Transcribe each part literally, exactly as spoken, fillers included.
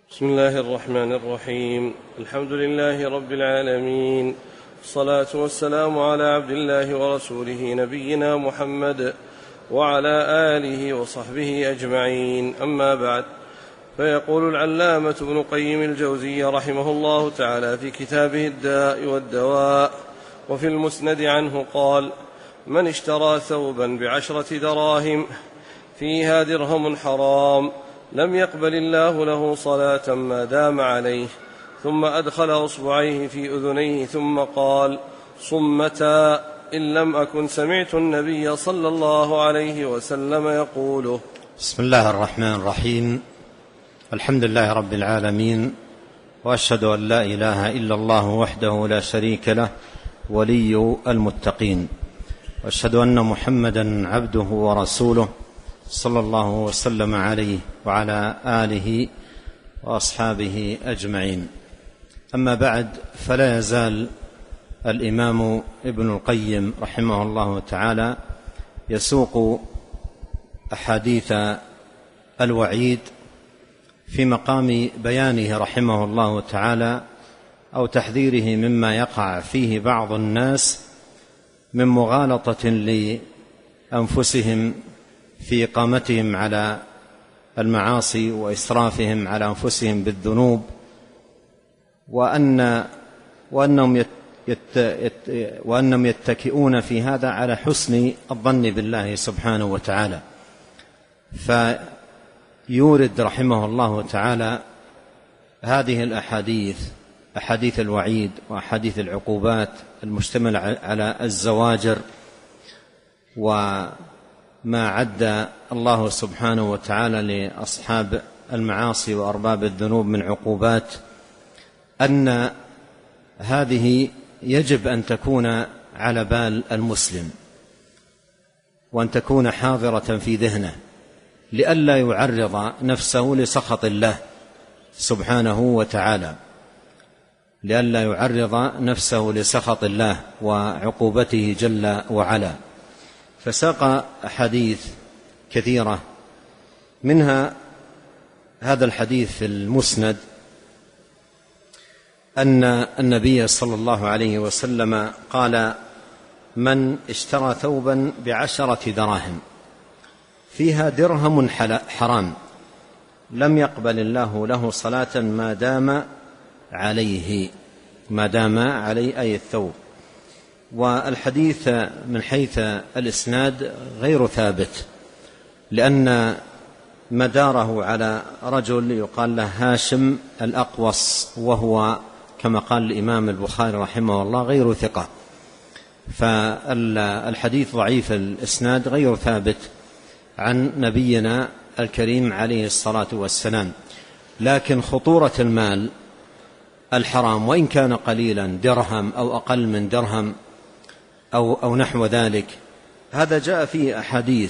بسم الله الرحمن الرحيم. الحمد لله رب العالمين، والصلاة والسلام على عبد الله ورسوله نبينا محمد وعلى آله وصحبه أجمعين، أما بعد. فيقول العلامة ابن قيم الجوزي رحمه الله تعالى في كتابه الداء والدواء وفي المسند عنه قال: من اشترى ثوبا بعشرة دراهم فيها درهم حرام لم يقبل الله له صلاة ما دام عليه، ثم أدخل أصبعيه في أذنيه ثم قال: صمتا، إن لم أكن سمعت النبي صلى الله عليه وسلم يقوله. بسم الله الرحمن الرحيم. الحمد لله رب العالمين، وأشهد أن لا إله إلا الله وحده لا شريك له ولي المتقين، وأشهد أن محمدا عبده ورسوله صلى الله وسلم عليه وعلى آله وأصحابه أجمعين. أما بعد، فلا يزال الإمام ابن القيم رحمه الله تعالى يسوق أحاديث الوعيد في مقام بيانه رحمه الله تعالى أو تحذيره مما يقع فيه بعض الناس من مغالطة لأنفسهم في إقامتهم على المعاصي وإسرافهم على أنفسهم بالذنوب، وأن وأنهم يت يت وأنهم يتكئون في هذا على حسن الظن بالله سبحانه وتعالى. فيورد رحمه الله تعالى هذه الأحاديث، أحاديث الوعيد وأحاديث العقوبات المشتملة على الزواجر وما عد الله سبحانه وتعالى لأصحاب المعاصي وأرباب الذنوب من عقوبات، أن هذه يجب أن تكون على بال المسلم وأن تكون حاضرة في ذهنه لئلا يعرض نفسه لسخط الله سبحانه وتعالى، لئلا يعرض نفسه لسخط الله وعقوبته جل وعلا. فساق أحاديث كثيرة، منها هذا الحديث في المسند أن النبي صلى الله عليه وسلم قال: من اشترى ثوبا بعشرة دراهم فيها درهم حرام لم يقبل الله له صلاة ما دام عليه، ما دام عليه أي الثوب. والحديث من حيث الإسناد غير ثابت، لأن مداره على رجل يقال له هاشم الأقوص، وهو كما قال الإمام البخاري رحمه الله غير ثقة، فالحديث ضعيف الإسناد غير ثابت عن نبينا الكريم عليه الصلاة والسلام. لكن خطورة المال الحرام وإن كان قليلا، درهم أو أقل من درهم أو, أو نحو ذلك، هذا جاء فيه أحاديث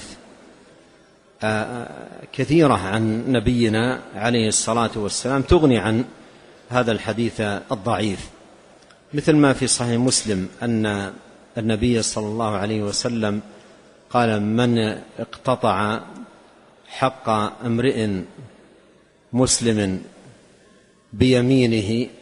كثيرة عن نبينا عليه الصلاة والسلام تغني عن هذا الحديث الضعيف، مثل ما في صحيح مسلم أن النبي صلى الله عليه وسلم قال: من اقتطع حق امرئ مسلم بيمينه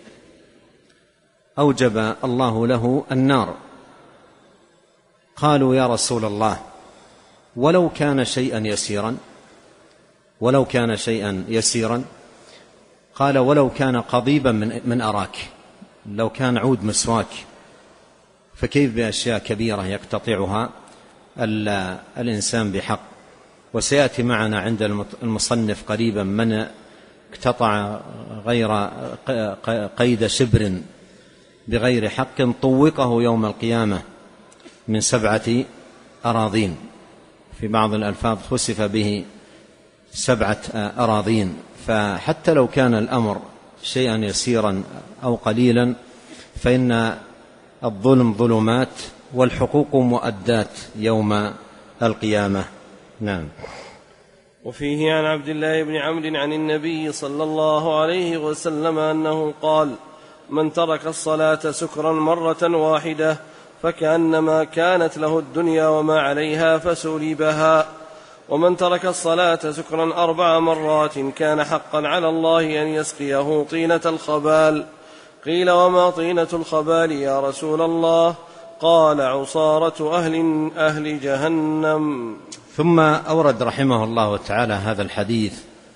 أوجب الله له النار. قالوا: يا رسول الله، ولو كان شيئا يسيرا ولو كان شيئا يسيرا قال: ولو كان قضيبا من, من أراك، لو كان عود مسواك، فكيف بأشياء كبيرة يقتطعها الإنسان بحق. وسيأتي معنا عند المصنف قريبا من اقتطع غير قيد شبر بغير حق طوقه يوم القيامة من سبعة أراضين، في بعض الألفاظ خسف به سبعة أراضين. فحتى لو كان الأمر شيئا يسيرا أو قليلا فإن الظلم ظلمات والحقوق مؤدات يوم القيامة. نعم. وفيه عن عبد الله بن عمرو عن النبي صلى الله عليه وسلم أنه قال: من ترك الصلاة سكرا مرة واحدة فكأنما كانت له الدنيا وما عليها فسلبها. ومن ترك الصلاة سكرا أربع مرات كان حقا على الله أن يسقيه طينة الخبال. قيل وما طينة الخبال يا رسول الله؟ قال عصارة أهل, أهل جهنم. ثم أورد رحمه الله تعالى هذا الحديث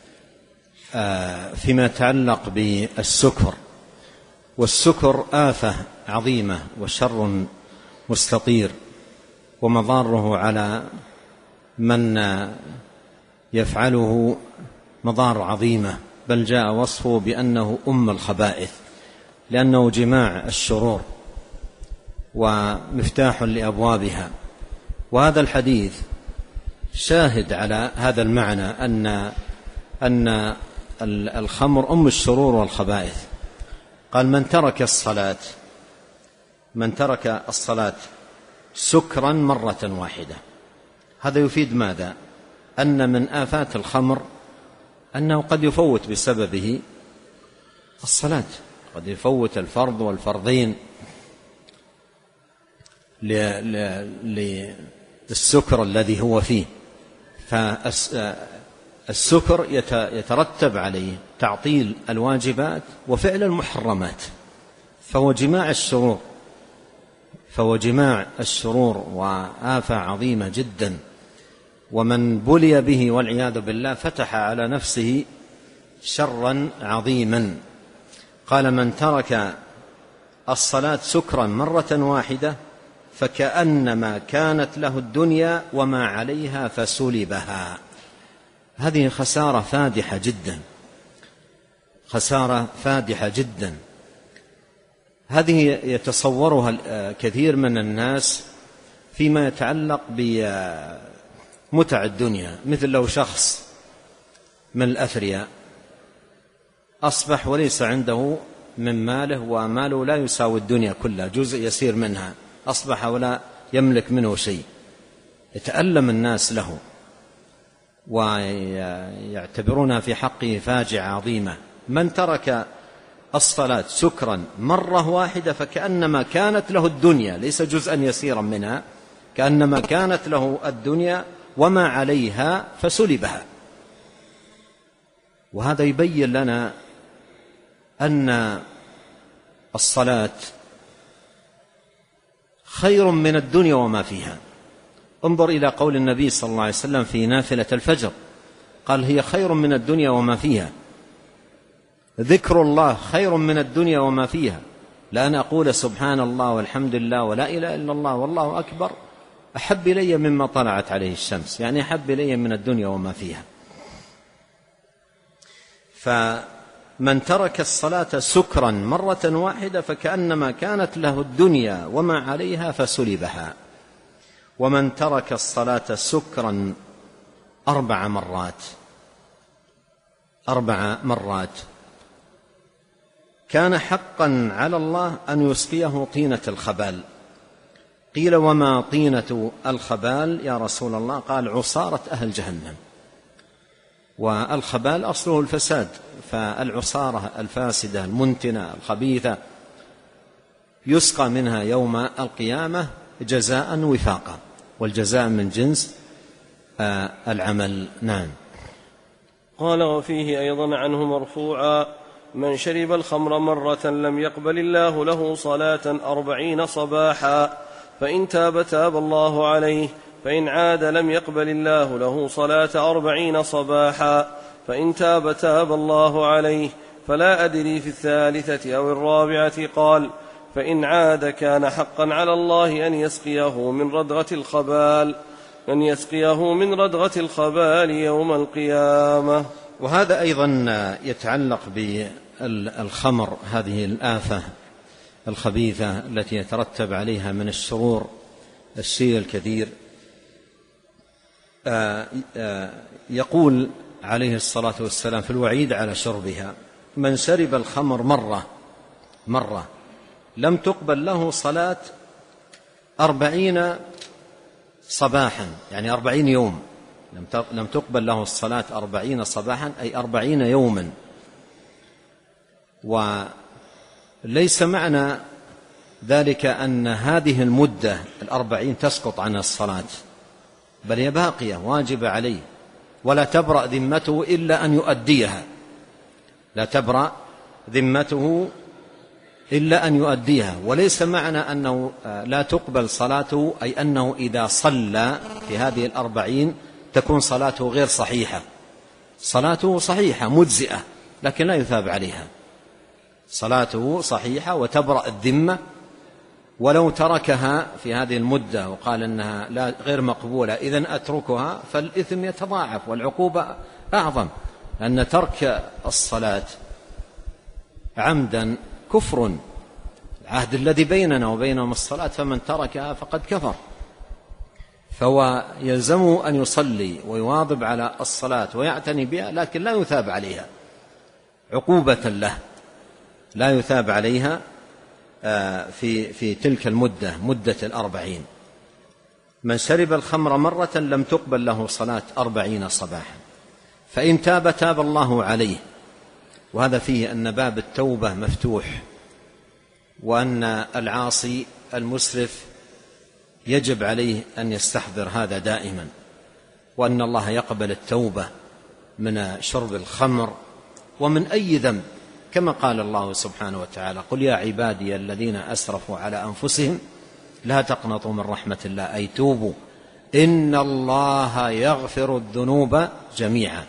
فيما يتعلق بالسكر. والسكر آفة عظيمة وشر مستطير ومضاره على من يفعله مضار عظيمة، بل جاء وصفه بأنه أم الخبائث، لأنه جماع الشرور ومفتاح لأبوابها. وهذا الحديث شاهد على هذا المعنى، أن أن الخمر أم الشرور والخبائث. قال من ترك الصلاة من ترك الصلاة سكرا مرة واحدة. هذا يفيد ماذا؟ أن من آفات الخمر أنه قد يفوت بسببه الصلاة، قد يفوت الفرض والفرضين للسكر الذي هو فيه. فالسكر يترتب عليه تعطيل الواجبات وفعل المحرمات، فهو جماع الشرور فهو جماع الشرور وآفة عظيمة جدا. ومن بلي به والعياذ بالله فتح على نفسه شرا عظيما. قال من ترك الصلاة سكرا مرة واحدة فكأنما كانت له الدنيا وما عليها فسلبها. هذه خسارة فادحة جدا، خسارة فادحة جدا. هذه يتصورها كثير من الناس فيما يتعلق بمتع الدنيا، مثل لو شخص من الأثرياء أصبح وليس عنده من ماله، وماله لا يساوي الدنيا كلها، جزء يسير منها، أصبح ولا يملك منه شيء، يتألم الناس له ويعتبرونها في حقه فاجعة عظيمة. من ترك الصلاة سكرا مرة واحدة فكأنما كانت له الدنيا، ليس جزءا يسيرا منها، كأنما كانت له الدنيا وما عليها فسلبها. وهذا يبين لنا أن الصلاة خير من الدنيا وما فيها. انظر إلى قول النبي صلى الله عليه وسلم في نافلة الفجر، قال هي خير من الدنيا وما فيها. ذكر الله خير من الدنيا وما فيها. لأن أقول سبحان الله والحمد لله ولا إله إلا الله والله أكبر أحب إلي مما طلعت عليه الشمس، يعني أحب إلي من الدنيا وما فيها. فمن ترك الصلاة سكرا مرة واحدة فكأنما كانت له الدنيا وما عليها فسلبها. ومن ترك الصلاة سكرا أربع مرات أربع مرات كان حقا على الله أن يسقيه طينة الخبال. قيل وما طينة الخبال يا رسول الله؟ قال عصارة أهل جهنم. والخبال أصله الفساد، فالعصارة الفاسدة المنتنة الخبيثة يسقى منها يوم القيامة جزاء وفاقا، والجزاء من جنس العمل. نعم. قال وفيه أيضا عنه مرفوعا من شرب الخمر مرة لم يقبل الله له صلاة أربعين صباحا، فإن تاب تاب الله عليه، فإن عاد لم يقبل الله له صلاة أربعين صباحا، فإن تاب تاب الله عليه. فلا أدري في الثالثة أو الرابعة. قال فإن عاد كان حقا على الله أن يسقيه من ردغة الخبال أن يسقيه من ردغة الخبال يوم القيامة. وهذا أيضا يتعلق بالخمر، هذه الآفة الخبيثة التي يترتب عليها من الشرور الشيء الكثير. يقول عليه الصلاة والسلام في الوعيد على شربها من شرب الخمر مرة مرة لم تقبل له صلاة أربعين صباحا، يعني أربعين يوم، لم تقبل له الصلاة أربعين صباحا أي أربعين يوما. وليس معنى ذلك أن هذه المدة الأربعين تسقط عنها الصلاة، بل هي باقية واجبة عليه، ولا تبرأ ذمته إلا أن يؤديها، لا تبرأ ذمته إلا أن يؤديها. وليس معنى أنه لا تقبل صلاته أي أنه إذا صلى في هذه الأربعين تكون صلاته غير صحيحة. صلاته صحيحة مجزئة لكن لا يثاب عليها، صلاته صحيحة وتبرأ الذمة. ولو تركها في هذه المدة وقال أنها لا غير مقبولة إذن أتركها، فالإثم يتضاعف والعقوبة أعظم، لأن ترك الصلاة عمدا كفر. العهد الذي بيننا وبينهم الصلاة، فمن تركها فقد كفر. فهو يلزمه أن يصلي ويواظب على الصلاة ويعتني بها، لكن لا يثاب عليها عقوبة له، لا يثاب عليها في في تلك المدة، مدة الأربعين. من شرب الخمر مرة لم تقبل له صلاة أربعين صباحا، فإن تاب تاب الله عليه. وهذا فيه أن باب التوبة مفتوح، وأن العاصي المسرف يجب عليه أن يستحضر هذا دائما، وأن الله يقبل التوبة من شرب الخمر ومن أي ذنب، كما قال الله سبحانه وتعالى: قل يا عبادي الذين أسرفوا على أنفسهم لا تقنطوا من رحمة الله، أي توبوا، إن الله يغفر الذنوب جميعا.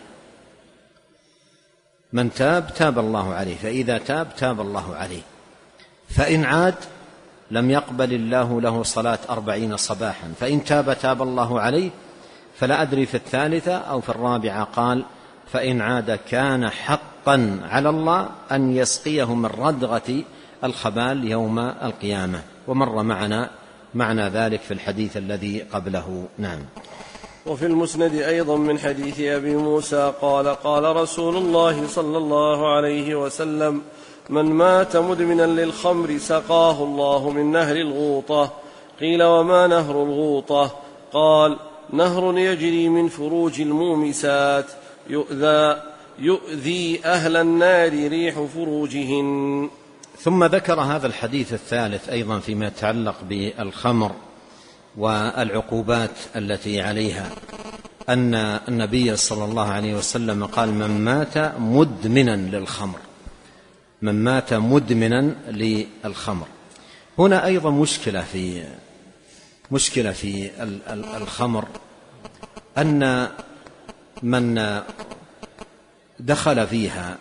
من تاب تاب الله عليه، فإذا تاب تاب الله عليه. فإن عاد لم يقبل الله له صلاة أربعين صباحا، فإن تاب تاب الله عليه. فلا أدري في الثالثة أو في الرابعة قال: فإن عاد كان حقا على الله أن يسقيه من ردغة الخبال يوم القيامة، ومر معنا معنى ذلك في الحديث الذي قبله. نعم. وفي المسند أيضا من حديث أبي موسى قال: قال رسول الله صلى الله عليه وسلم: من مات مدمنا للخمر سقاه الله من نهر الغوطة. قيل: وما نهر الغوطة؟ قال: نهر يجري من فروج المومسات يؤذى, يؤذي أهل النار ريح فروجهن. ثم ذكر هذا الحديث الثالث أيضا فيما يتعلق بالخمر والعقوبات التي عليها، أن النبي صلى الله عليه وسلم قال: من مات مدمنا للخمر، من مات مدمنا للخمر. هنا أيضا مشكلة في مشكلة في الخمر، أن من دخل فيها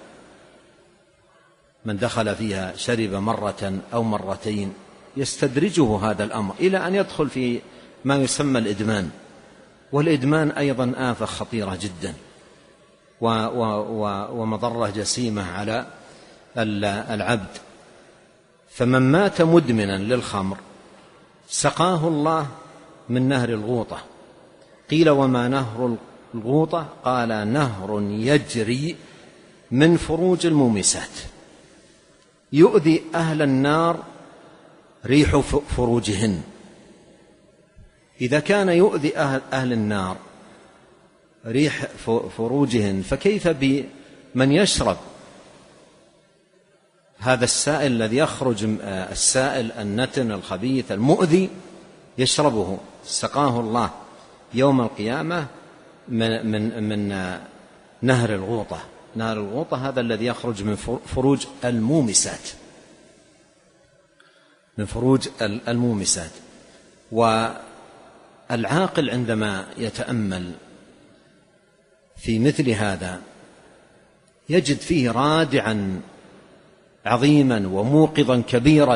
من دخل فيها شرب مرة أو مرتين يستدرجه هذا الأمر إلى أن يدخل في ما يسمى الإدمان. والإدمان أيضا آفة خطيرة جدا ومضرة جسيمة على العبد. فمن مات مدمنا للخمر سقاه الله من نهر الغوطة. قيل: وما نهر الغوطة؟ قال: نهر يجري من فروج المومسات يؤذي أهل النار ريح فروجهن. إذا كان يؤذي أهل, أهل النار ريح فروجهن، فكيف بمن يشرب هذا السائل الذي يخرج، السائل النتن الخبيث المؤذي يشربه؟ سقاه الله يوم القيامة من, من, من نهر الغوطة. نهر الغوطة هذا الذي يخرج من فروج المومسات، من فروج المومسات. والعاقل عندما يتأمل في مثل هذا يجد فيه رادعا عظيما وموقظا كبيرا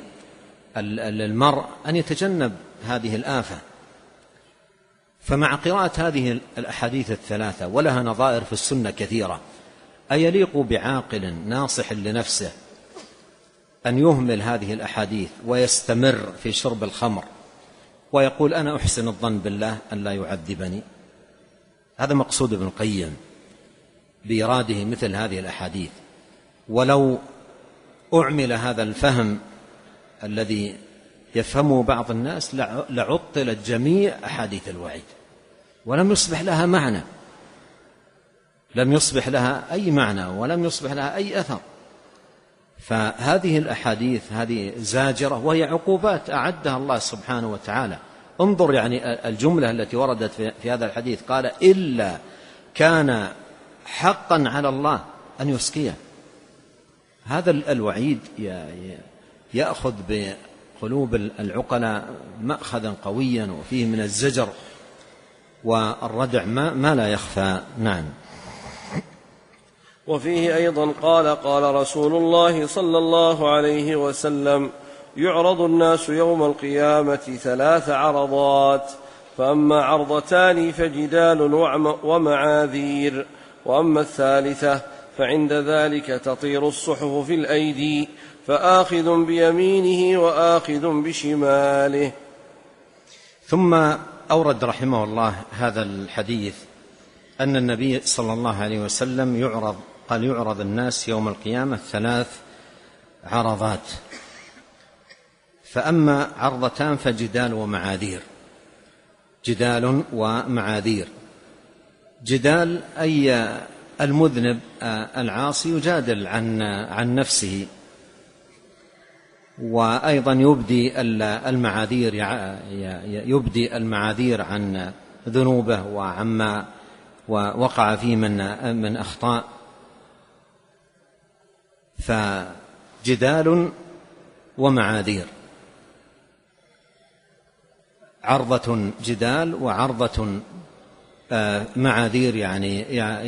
للمرء أن يتجنب هذه الآفة. فمع قراءة هذه الأحاديث الثلاثة، ولها نظائر في السنة كثيرة، أيليق بعاقل ناصح لنفسه أن يهمل هذه الأحاديث ويستمر في شرب الخمر ويقول: أنا أحسن الظن بالله أن لا يعذبني؟ هذا مقصود ابن القيم بإراده مثل هذه الأحاديث. ولو أعمل هذا الفهم الذي يفهمه بعض الناس لعطلت جميع أحاديث الوعيد ولم يصبح لها معنى، لم يصبح لها أي معنى ولم يصبح لها أي أثر. فهذه الأحاديث هذه زاجرة، وهي عقوبات أعدها الله سبحانه وتعالى، انظر يعني الجملة التي وردت في هذا الحديث، قال إلا كان حقا على الله أن يسقيه. هذا الوعيد يأخذ بقلوب العقلاء مأخذا قويا، وفيه من الزجر والردع ما, ما لا يخفى. نعم. وفيه أيضا قال قال رسول الله صلى الله عليه وسلم: يعرض الناس يوم القيامة ثلاث عرضات، فأما عرضتان فجدال ومعاذير، وأما الثالثة فعند ذلك تطير الصحف في الأيدي، فآخذ بيمينه وآخذ بشماله. ثم أورد رحمه الله هذا الحديث أن النبي صلى الله عليه وسلم يعرض قال يعرض الناس يوم القيامة ثلاث عرضات، فأما عرضتان فجدال ومعاذير. جدال ومعاذير. جدال أي المذنب العاصي يجادل عن عن نفسه، وأيضا يبدي المعاذير يبدي المعاذير عن ذنوبه وعما ووقع فيه من من أخطاء. فجدال ومعاذير، عرضة جدال وعرضة معاذير، يعني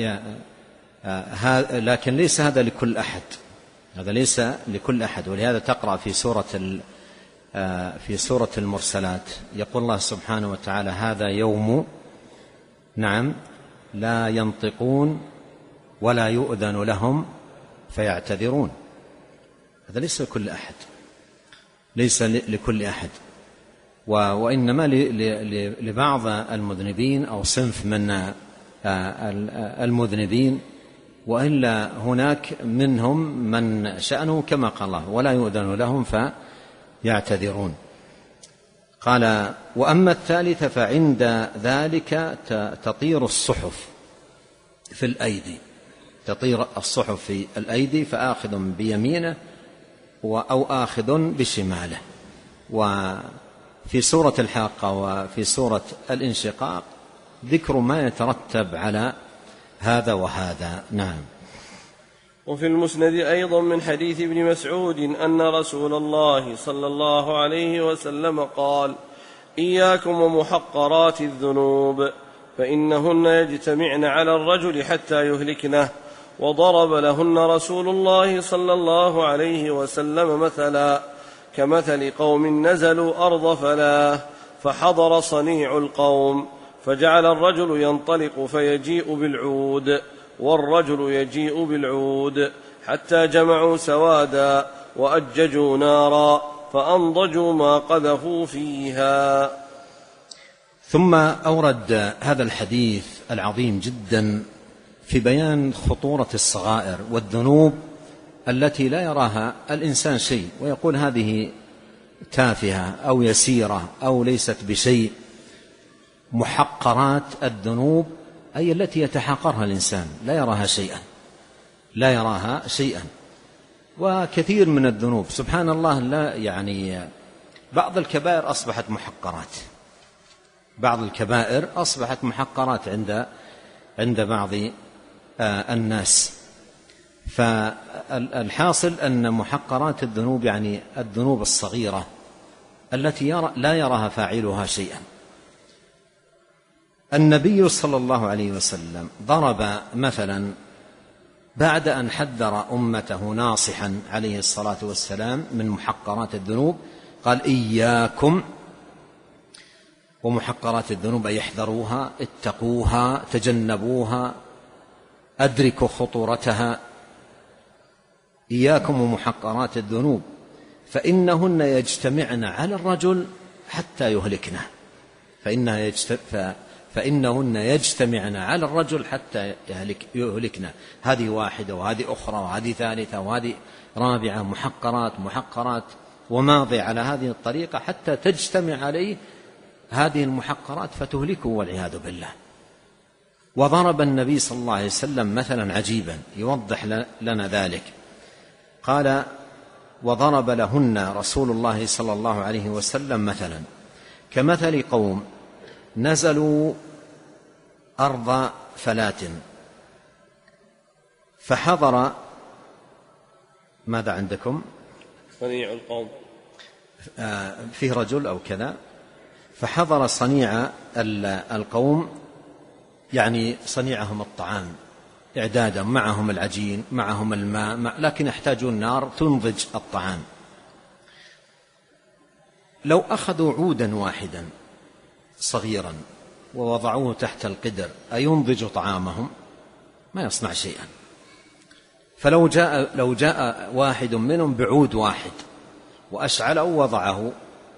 لكن ليس هذا لكل أحد، هذا ليس لكل أحد. ولهذا تقرأ في سورة في سورة المرسلات يقول الله سبحانه وتعالى: هذا يوم نعم لا ينطقون ولا يؤذن لهم فيعتذرون. هذا ليس لكل أحد، ليس لكل أحد، وإنما لبعض المذنبين أو صنف من المذنبين، وإلا هناك منهم من شأنه كما قال الله: ولا يؤذن لهم فيعتذرون. قال: وأما الثالثة فعند ذلك تطير الصحف في الأيدي، تطير الصحف في الأيدي، فآخذ بيمينه أو آخذ بشماله. وفي سورة الحاقة وفي سورة الانشقاق ذكر ما يترتب على هذا وهذا. نعم. وفي المسند أيضا من حديث ابن مسعود أن رسول الله صلى الله عليه وسلم قال: إياكم ومحقرات الذنوب فإنهن يجتمعن على الرجل حتى يهلكنه. وضرب لهن رسول الله صلى الله عليه وسلم مثلا كمثل قوم نزلوا أرض فلاه، فحضر صنيع القوم، فجعل الرجل ينطلق فيجيء بالعود والرجل يجيء بالعود، حتى جمعوا سوادا وأججوا نارا فأنضجوا ما قذفوا فيها. ثم أورد هذا الحديث العظيم جدا في بيان خطورة الصغائر والذنوب التي لا يراها الإنسان شيء، ويقول هذه تافهة أو يسيرة أو ليست بشيء. محقرات الذنوب أي التي يتحقرها الإنسان، لا يراها شيئا، لا يراها شيئا. وكثير من الذنوب سبحان الله، لا يعني بعض الكبائر أصبحت محقرات، بعض الكبائر أصبحت محقرات عند عند بعض الناس. فالحاصل أن محقرات الذنوب يعني الذنوب الصغيرة التي يرى لا يراها فاعلها شيئا. النبي صلى الله عليه وسلم ضرب مثلا بعد أن حذر أمته ناصحا عليه الصلاة والسلام من محقرات الذنوب، قال: إياكم ومحقرات الذنوب، أي احذروها، اتقوها، تجنبوها، أدركوا خطورتها. إياكم ومحقرات الذنوب فإنهن يجتمعن على الرجل حتى يهلكنه، فإنها يجتمع فإنهن يجتمعن على الرجل حتى يهلك يهلكنا. هذه واحدة وهذه أخرى وهذه ثالثة وهذه رابعة، محقرات محقرات وماضي على هذه الطريقة حتى تجتمع عليه هذه المحقرات فتهلكه والعياذ بالله. وضرب النبي صلى الله عليه وسلم مثلا عجيبا يوضح لنا ذلك، قال: وضرب لهن رسول الله صلى الله عليه وسلم مثلا كمثل قوم نزلوا أرض فلات فحضر، ماذا عندكم؟ صنيع القوم، آه فيه رجل أو كذا، فحضر صنيع القوم، يعني صنيعهم الطعام إعدادا، معهم العجين معهم الماء، لكن يحتاجون نار تنضج الطعام. لو أخذوا عودا واحدا صغيرا ووضعوه تحت القدر أينضج طعامهم؟ ما يصنع شيئا. فلو جاء, لو جاء واحد منهم بعود واحد وأشعله ووضعه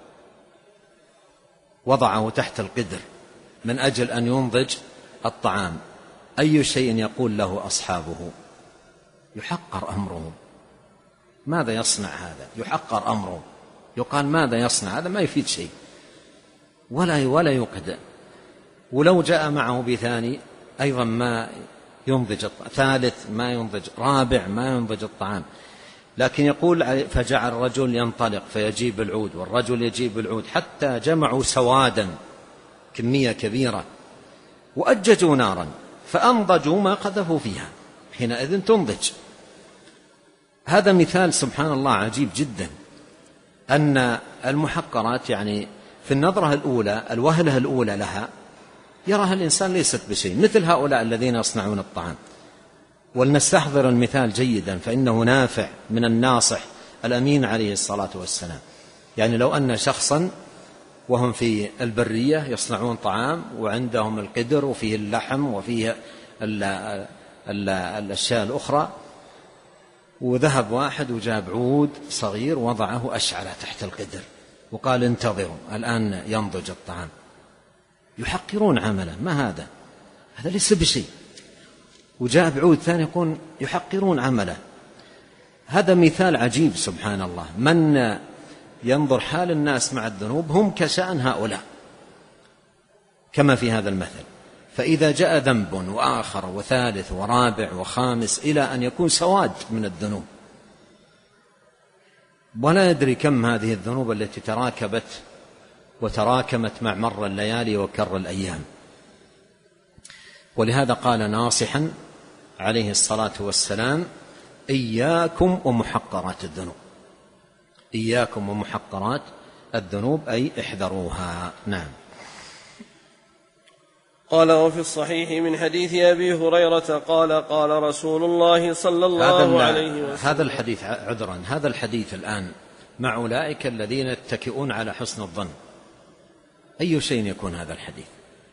وضعه تحت القدر من أجل أن ينضج الطعام، أي شيء يقول له أصحابه؟ يحقر أمره. ماذا يصنع هذا؟ يحقر أمره، يقال ماذا يصنع هذا؟ ما يفيد شيء ولا ولا يقدر. ولو جاء معه بثاني أيضا ما ينضج الطعام، ثالث ما ينضج، رابع ما ينضج الطعام. لكن يقول فجعل الرجل ينطلق فيجيب العود والرجل يجيب العود حتى جمعوا سوادا كمية كبيرة وأججوا نارا فأنضجوا ما قذفوا فيها، حينئذ تنضج. هذا مثال سبحان الله عجيب جدا، أن المحقرات يعني في النظرة الأولى الوهلة الأولى لها يراها الإنسان ليست بشيء، مثل هؤلاء الذين يصنعون الطعام. ولنستحضر المثال جيدا فإنه نافع من الناصح الأمين عليه الصلاة والسلام. يعني لو أن شخصا وهم في البرية يصنعون طعام وعندهم القدر وفيه اللحم وفيه ال ال الأشياء الأخرى، وذهب واحد وجاب عود صغير وضعه أشعله تحت القدر وقال انتظروا الآن ينضج الطعام، يحقرون عمله. ما هذا؟ هذا ليس بشيء. وجاء بعود ثاني يقول يحقرون عمله. هذا مثال عجيب سبحان الله. من ينظر حال الناس مع الذنوب هم كشأن هؤلاء كما في هذا المثل. فإذا جاء ذنب وآخر وثالث ورابع وخامس إلى أن يكون سواد من الذنوب، ولا يدري كم هذه الذنوب التي تراكبت وتراكمت مع مر الليالي وكر الأيام. ولهذا قال ناصحا عليه الصلاة والسلام إياكم ومحقرات الذنوب، إياكم ومحقرات الذنوب أي احذروها. نعم. قال وفي الصحيح من حديث أبي هريرة قال قال رسول الله صلى الله عليه وسلم. هذا الحديث عذرا هذا الحديث الآن مع أولئك الذين يتكئون على حسن الظن، أي شيء يكون هذا الحديث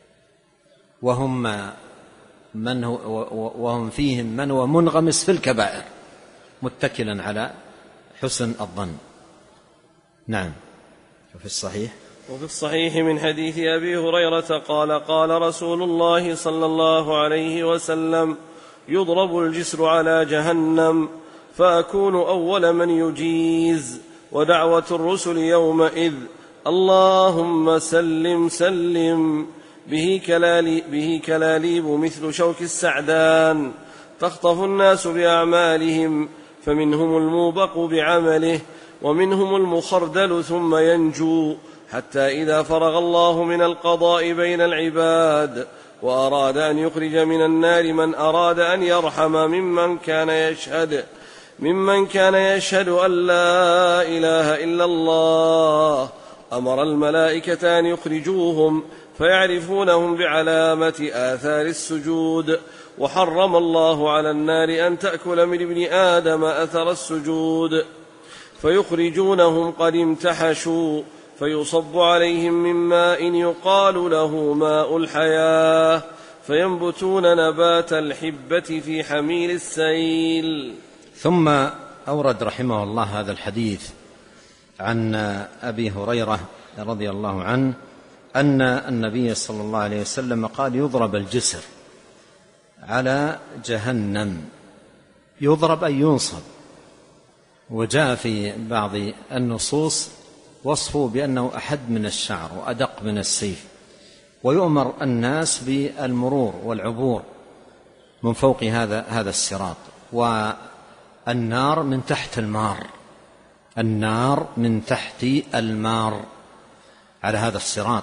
وهم من هو وهم فيهم من هو منغمس في الكبائر متكلا على حسن الظن. نعم. وفي الصحيح وفي الصحيح من حديث أبي هريرة قال قال رسول الله صلى الله عليه وسلم يضرب الجسر على جهنم فأكون أول من يجيز، ودعوة الرسل يومئذ اللهم سلم سلم، به, كلالي به كلاليب مثل شوك السعدان تخطف الناس بأعمالهم، فمنهم الموبق بعمله ومنهم المخردل ثم ينجو، حتى إذا فرغ الله من القضاء بين العباد وأراد أن يخرج من النار من أراد أن يرحم ممن كان يشهد ممن كان يشهد أن لا إله إلا الله، أمر الملائكة أن يخرجوهم فيعرفونهم بعلامة آثار السجود، وحرم الله على النار أن تأكل من ابن آدم أثر السجود، فيخرجونهم قد امتحشوا، فيصب عليهم من ماء يقال له ماء الحياة، فينبتون نبات الحبة في حميل السيل. ثم أورد رحمه الله هذا الحديث عن أبي هريرة رضي الله عنه أن النبي صلى الله عليه وسلم قال يضرب الجسر على جهنم، يضرب أي ينصب. وجاء في بعض النصوص وصفه بأنه أحد من الشعر وأدق من السيف، ويؤمر الناس بالمرور والعبور من فوق هذا هذا الصراط. والنار من تحت المار، النار من تحت المار، على هذا الصراط.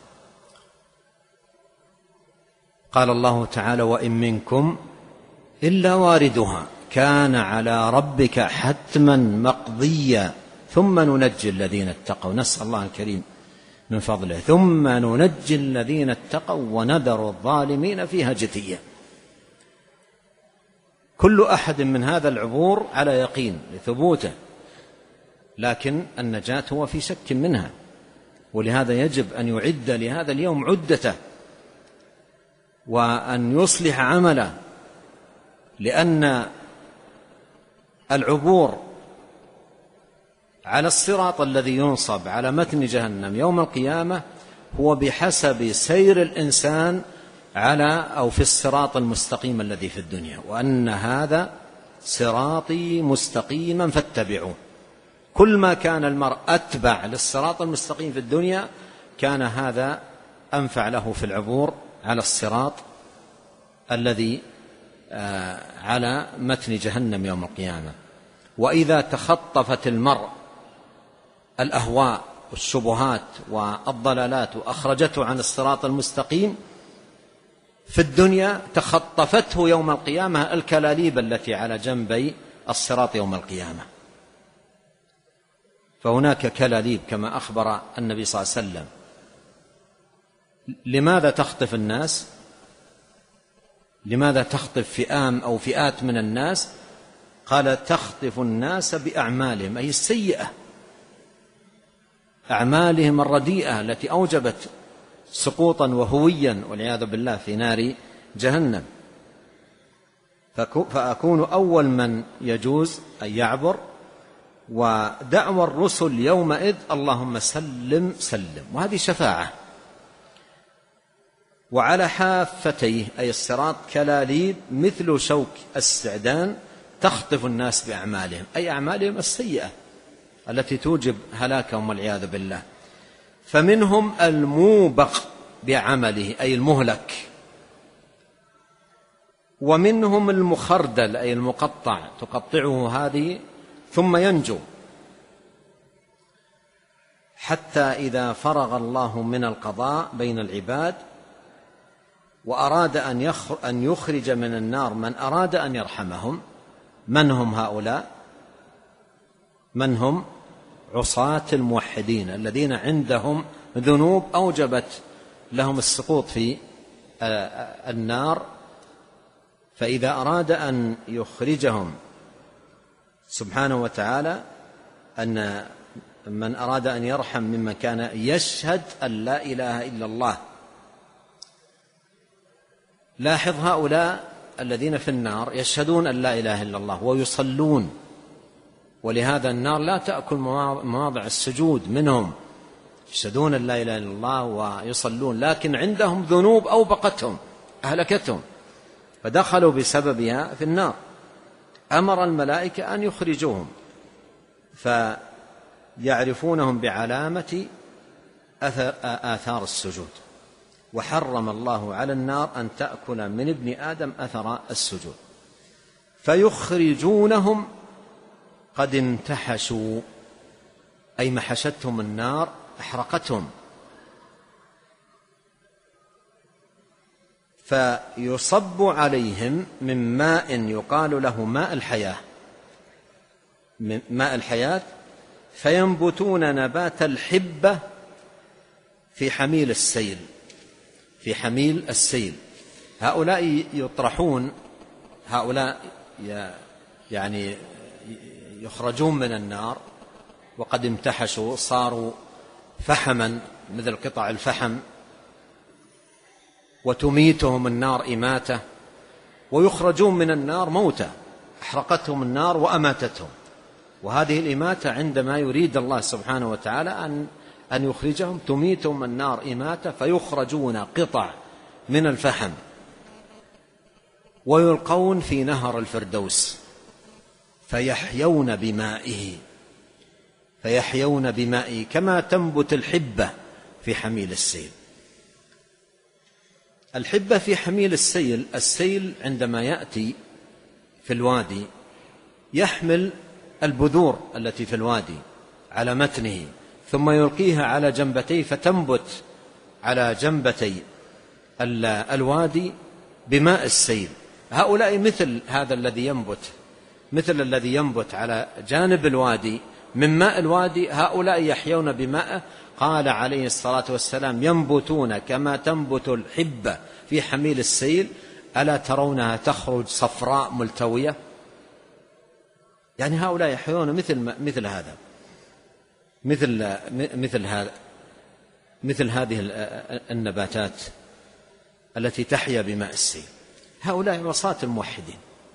قال الله تعالى: وإن منكم إلا واردها كان على ربك حتما مقضيا ثم ننجي الذين اتقوا. نسأل الله الكريم من فضله. ثم ننجي الذين اتقوا ونذر الظالمين فيها جثيا. كل أحد من هذا العبور على يقين لثبوته، لكن النجاة هو في شك منها، ولهذا يجب أن يعد لهذا اليوم عدته وأن يصلح عمله، لأن العبور على الصراط الذي ينصب على متن جهنم يوم القيامة هو بحسب سير الإنسان على أو في الصراط المستقيم الذي في الدنيا، وأن هذا صراطي مستقيما فاتبعوه. كل ما كان المرء أتبع للصراط المستقيم في الدنيا كان هذا أنفع له في العبور على الصراط الذي على متن جهنم يوم القيامة. وإذا تخطفت المرء الأهواء والشبهات والضلالات وأخرجته عن الصراط المستقيم في الدنيا تخطفته يوم القيامة الكلاليب التي على جنبي الصراط يوم القيامة. فهناك كلاليب كما أخبر النبي صلى الله عليه وسلم. لماذا تخطف الناس؟ لماذا تخطف فئام أو فئات من الناس؟ قال: تخطف الناس بأعمالهم، أي السيئة، أعمالهم الرديئة التي أوجبت سقوطا وهويا والعياذ بالله في نار جهنم. فأكون أول من يجوز أن يعبر. ودعوى الرسل يومئذ: اللهم سلم سلم، وهذه شفاعة. وعلى حافتيه أي الصراط كلاليب مثل شوك السعدان تخطف الناس بأعمالهم، أي أعمالهم السيئة التي توجب هلاكهم والعياذ بالله. فمنهم الموبق بعمله أي المهلك، ومنهم المخردل أي المقطع تقطعه هذه ثم ينجو، حتى إذا فرغ الله من القضاء بين العباد وأراد أن يخرج من النار من أراد أن يرحمهم. من هم هؤلاء؟ من هم؟ عصاة الموحدين الذين عندهم ذنوب أوجبت لهم السقوط في النار. فإذا أراد أن يخرجهم سبحانه وتعالى، أن من أراد أن يرحم ممن كان يشهد أن لا إله إلا الله. لاحظ هؤلاء الذين في النار يشهدون أن لا إله إلا الله ويصلون، ولهذا النار لا تأكل مواضع السجود منهم، يشهدون أن لا إله إلا الله ويصلون، لكن عندهم ذنوب أوبقتهم أهلكتهم فدخلوا بسببها في النار. أمر الملائكة أن يخرجوهم، فيعرفونهم بعلامة آثار السجود. وحرم الله على النار أن تأكل من ابن آدم أثر السجود، فيخرجونهم قد انتحشوا، أي محشتهم النار أحرقتهم، فيصب عليهم من ماء يقال له ماء الحياة، من ماء الحياة، فينبتون نبات الحبة في حميل السيل، في حميل السيل. هؤلاء يطرحون، هؤلاء يعني يخرجون من النار وقد امتحشوا، صاروا فحما مثل قطع الفحم، وتميتهم النار إماتة، ويخرجون من النار موتى أحرقتهم النار وأماتتهم. وهذه الإماتة عندما يريد الله سبحانه وتعالى أن أن يخرجهم تميتهم النار إماتة، فيخرجون قطع من الفحم ويلقون في نهر الفردوس فيحيون بمائه، فيحيون بمائه كما تنبت الحبة في حميل السيل. الحبة في حميل السيل، السيل عندما يأتي في الوادي يحمل البذور التي في الوادي على متنه، ثم يلقيها على جنبتيه فتنبت على جنبتي الوادي بماء السيل. هؤلاء مثل هذا الذي ينبت مثل الذي ينبت على جانب الوادي من ماء الوادي، هؤلاء يحيون بماءه. قال عليه الصلاة والسلام: ينبتون كما تنبت الحبة في حميل السيل، ألا ترونها تخرج صفراء ملتوية؟ يعني هؤلاء يحيون مثل مثل هذا مثل مثل هذا مثل هذه النباتات التي تحيا بماء السيل. هؤلاء وصاة الموحدين.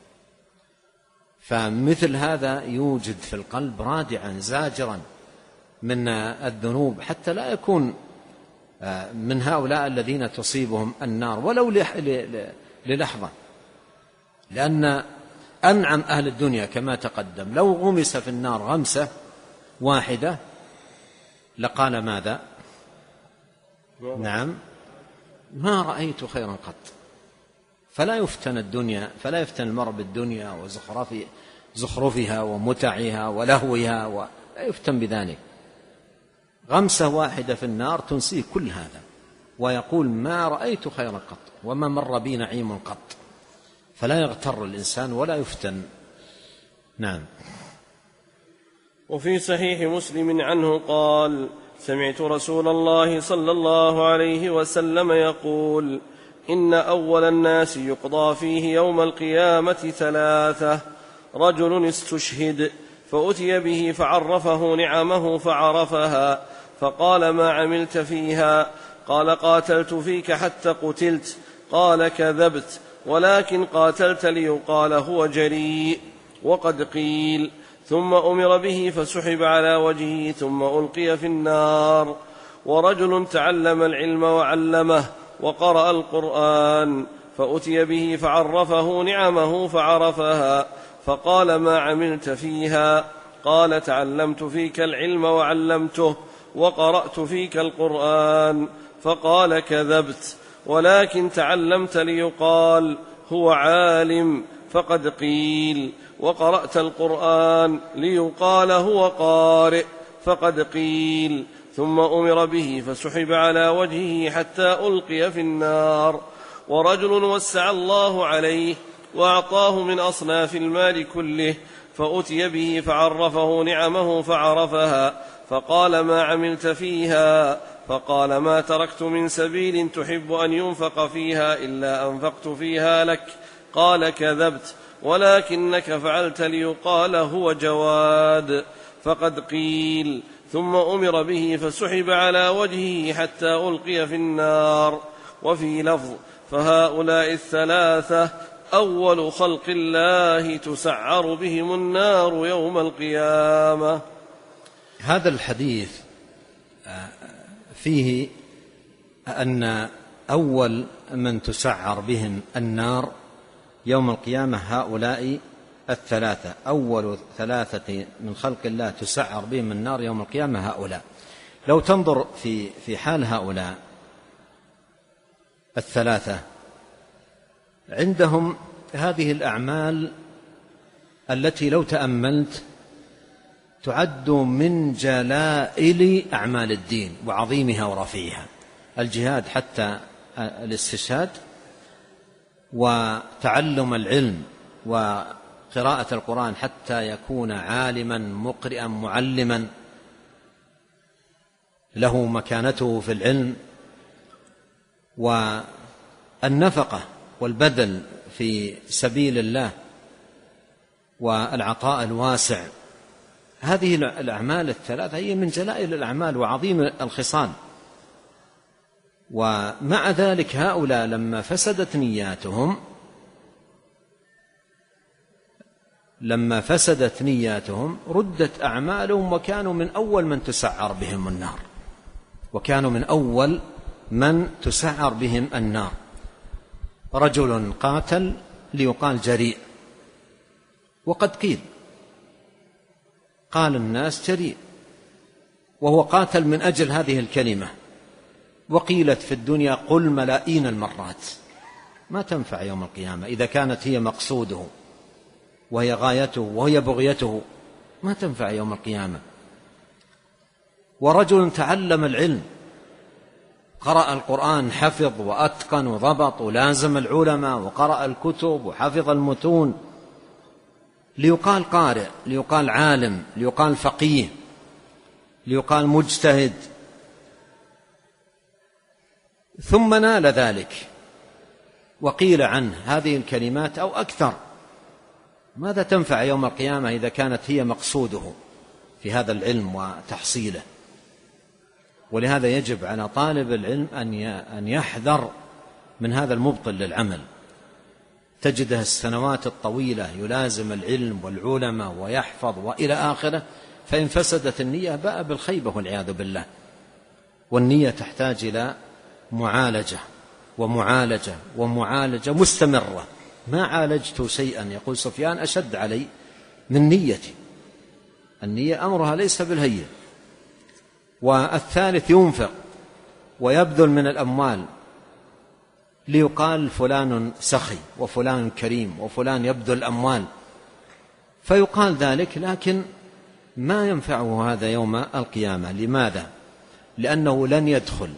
فمثل هذا يوجد في القلب رادعا زاجرا من الذنوب، حتى لا يكون من هؤلاء الذين تصيبهم النار ولو للحظة. لأن أنعم أهل الدنيا كما تقدم لو غمس في النار غمسة واحدة لقال ماذا؟ نعم، ما رأيت خيرا قط. فلا يفتن الدنيا فلا يفتن المرء بالدنيا وزخرفها ومتعها ولهوها، ولا يفتن بذلك. غمسة واحدة في النار تنسيه كل هذا، ويقول: ما رأيت خيرا قط وما مر بي نعيم قط. فلا يغتر الإنسان ولا يفتن. نعم. وفي صحيح مسلم عنه قال: سمعت رسول الله صلى الله عليه وسلم يقول: إن أول الناس يقضى فيه يوم القيامة ثلاثة: رجل استشهد فأتي به فعرفه نعمه فعرفها، فقال: ما عملت فيها؟ قال: قاتلت فيك حتى قتلت. قال: كذبت، ولكن قاتلت ليقال هو جريء. وقد قيل. ثم أمر به فسحب على وجهه ثم ألقي في النار. ورجل تعلم العلم وعلمه وقرأ القرآن فأتي به فعرفه نعمه فعرفها، فقال: ما عملت فيها؟ قال: تعلمت فيك العلم وعلمته وقرأت فيك القرآن. فقال: كذبت، ولكن تعلمت ليقال هو عالم، فقد قيل. وقرأت القرآن ليقال هو قارئ، فقد قيل. ثم أمر به فسحب على وجهه حتى ألقي في النار. ورجل وسع الله عليه وأعطاه من أصناف المال كله فأتي به فعرفه نعمه فعرفها، فقال: ما عملت فيها؟ فقال: ما تركت من سبيل تحب أن ينفق فيها إلا أنفقت فيها لك. قال: كذبت، ولكنك فعلت ليقال هو جواد، فقد قيل. ثم أمر به فسحب على وجهه حتى ألقي في النار. وفي لفظ: فهؤلاء الثلاثة أول خلق الله تسعر بهم النار يوم القيامة. هذا الحديث فيه أن أول من تسعر بهم النار يوم القيامة هؤلاء الثلاثة. أول ثلاثة من خلق الله تسعر بهم النار يوم القيامة هؤلاء. لو تنظر في في حال هؤلاء الثلاثة، عندهم هذه الأعمال التي لو تأملت تعد من جلائل أعمال الدين وعظيمها ورفيعها: الجهاد حتى الاستشهاد، وتعلم العلم وقراءة القرآن حتى يكون عالما مقرئا معلما له مكانته في العلم، والنفقة والبذل في سبيل الله والعطاء الواسع. هذه الأعمال الثلاثة هي من جلائل الأعمال وعظيم الخصال. ومع ذلك هؤلاء لما فسدت نياتهم لما فسدت نياتهم ردت أعمالهم، وكانوا من أول من تسعر بهم النار وكانوا من أول من تسعر بهم النار. رجل قاتل ليقال جريء، وقد قيل قال الناس جريء، وهو قاتل من أجل هذه الكلمة، وقيلت في الدنيا قل ملايين المرات. ما تنفع يوم القيامة إذا كانت هي مقصوده وهي غايته وهي بغيته، ما تنفع يوم القيامة. ورجل تعلم العلم، قرأ القرآن، حفظ وأتقن وضبط ولازم العلماء وقرأ الكتب وحفظ المتون، ليقال قارئ، ليقال عالم، ليقال فقيه، ليقال مجتهد، ثم نال ذلك وقيل عنه هذه الكلمات أو أكثر، ماذا تنفع يوم القيامة إذا كانت هي مقصوده في هذا العلم وتحصيله؟ ولهذا يجب على طالب العلم أن يحذر من هذا المبطل للعمل. تجده السنوات الطويلة يلازم العلم والعلماء ويحفظ وإلى آخره، فإن فسدت النية باء بالخيبة والعياذ بالله. والنية تحتاج إلى معالجة ومعالجة ومعالجة مستمرة. ما عالجت شيئا، يقول سفيان، أشد علي من نيتي. النية أمرها ليس بالهين. والثالث ينفق ويبذل من الأموال، ليقال فلان سخي وفلان كريم وفلان يبذل الأموال، فيقال ذلك، لكن ما ينفعه هذا يوم القيامة. لماذا؟ لأنه لن يدخل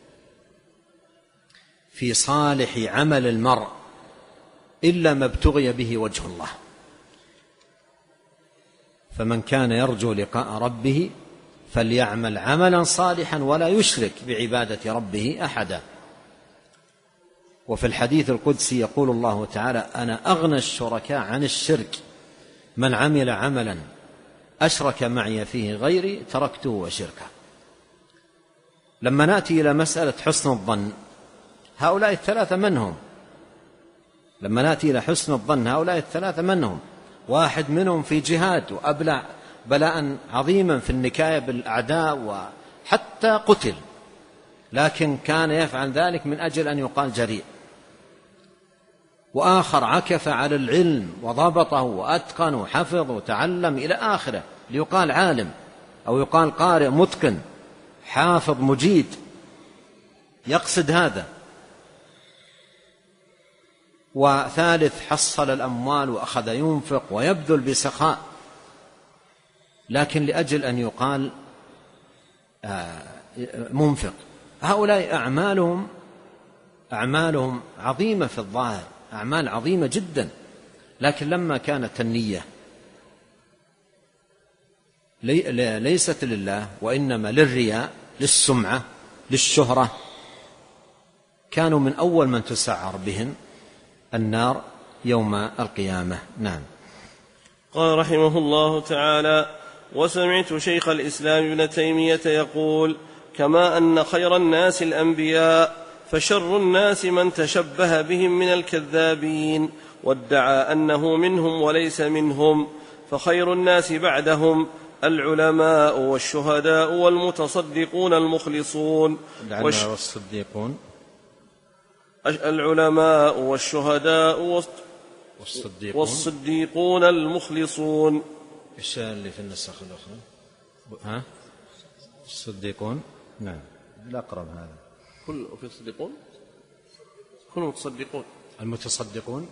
في صالح عمل المرء إلا ما ابتغي به وجه الله. فمن كان يرجو لقاء ربه فليعمل عملا صالحا ولا يشرك بعبادة ربه أحدا. وفي الحديث القدسي يقول الله تعالى: أنا أغنى الشركاء عن الشرك، من عمل عملا أشرك معي فيه غيري تركته وشركه. لما نأتي إلى مسألة حسن الظن، هؤلاء الثلاثة منهم لما نأتي إلى حسن الظن هؤلاء الثلاثة منهم واحد منهم في جهاد وأبلع بلاء عظيما في النكاية بالأعداء وحتى قتل، لكن كان يفعل ذلك من أجل أن يقال جريء. وآخر عكف على العلم وضبطه وأتقن وحفظ وتعلم إلى آخره ليقال عالم، أو يقال قارئ متقن حافظ مجيد، يقصد هذا. وثالث حصل الأموال وأخذ ينفق ويبذل بسخاء، لكن لأجل أن يقال منفق. هؤلاء أعمالهم أعمالهم عظيمة في الظاهر، أعمال عظيمة جدا، لكن لما كانت النية ليست لله وإنما للرياء، للسمعة، للشهرة، كانوا من أول من تسعر بهم النار يوم القيامة. نعم. قال رحمه الله تعالى: وسمعت شيخ الإسلام ابن تيمية يقول: كما أن خير الناس الأنبياء، فشر الناس من تشبه بهم من الكذابين وادعى أنه منهم وليس منهم، فخير الناس بعدهم العلماء والشهداء والمتصدقون المخلصون والصديقون العلماء والشهداء والصديقون, والصديقون المخلصون. إيش اللي في النسخ الأخرى؟ ها؟ الصديقون. نعم، الأقرب هذا. كل في الصديقون، كل المتصدقون المتصدقون،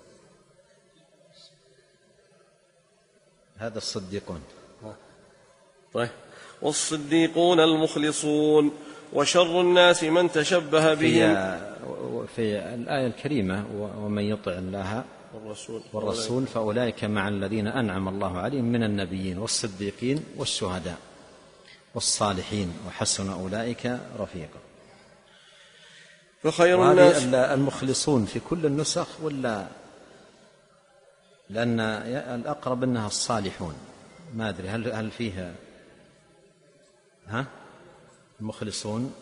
هذا الصديقون. طيب. والصديقون المخلصون، وشر الناس من تشبه بهم. في, في الآية الكريمة: ومن يطع الله والرسول, والرسول فأولئك مع الذين أنعم الله عليهم من النبيين والصديقين والشهداء والصالحين وحسن أولئك رفيقا. فخير الناس المخلصون في كل النسخ، ولا لأن الأقرب أنها الصالحون؟ ما أدري هل هل فيها ها المخلصون.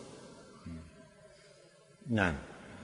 نعم.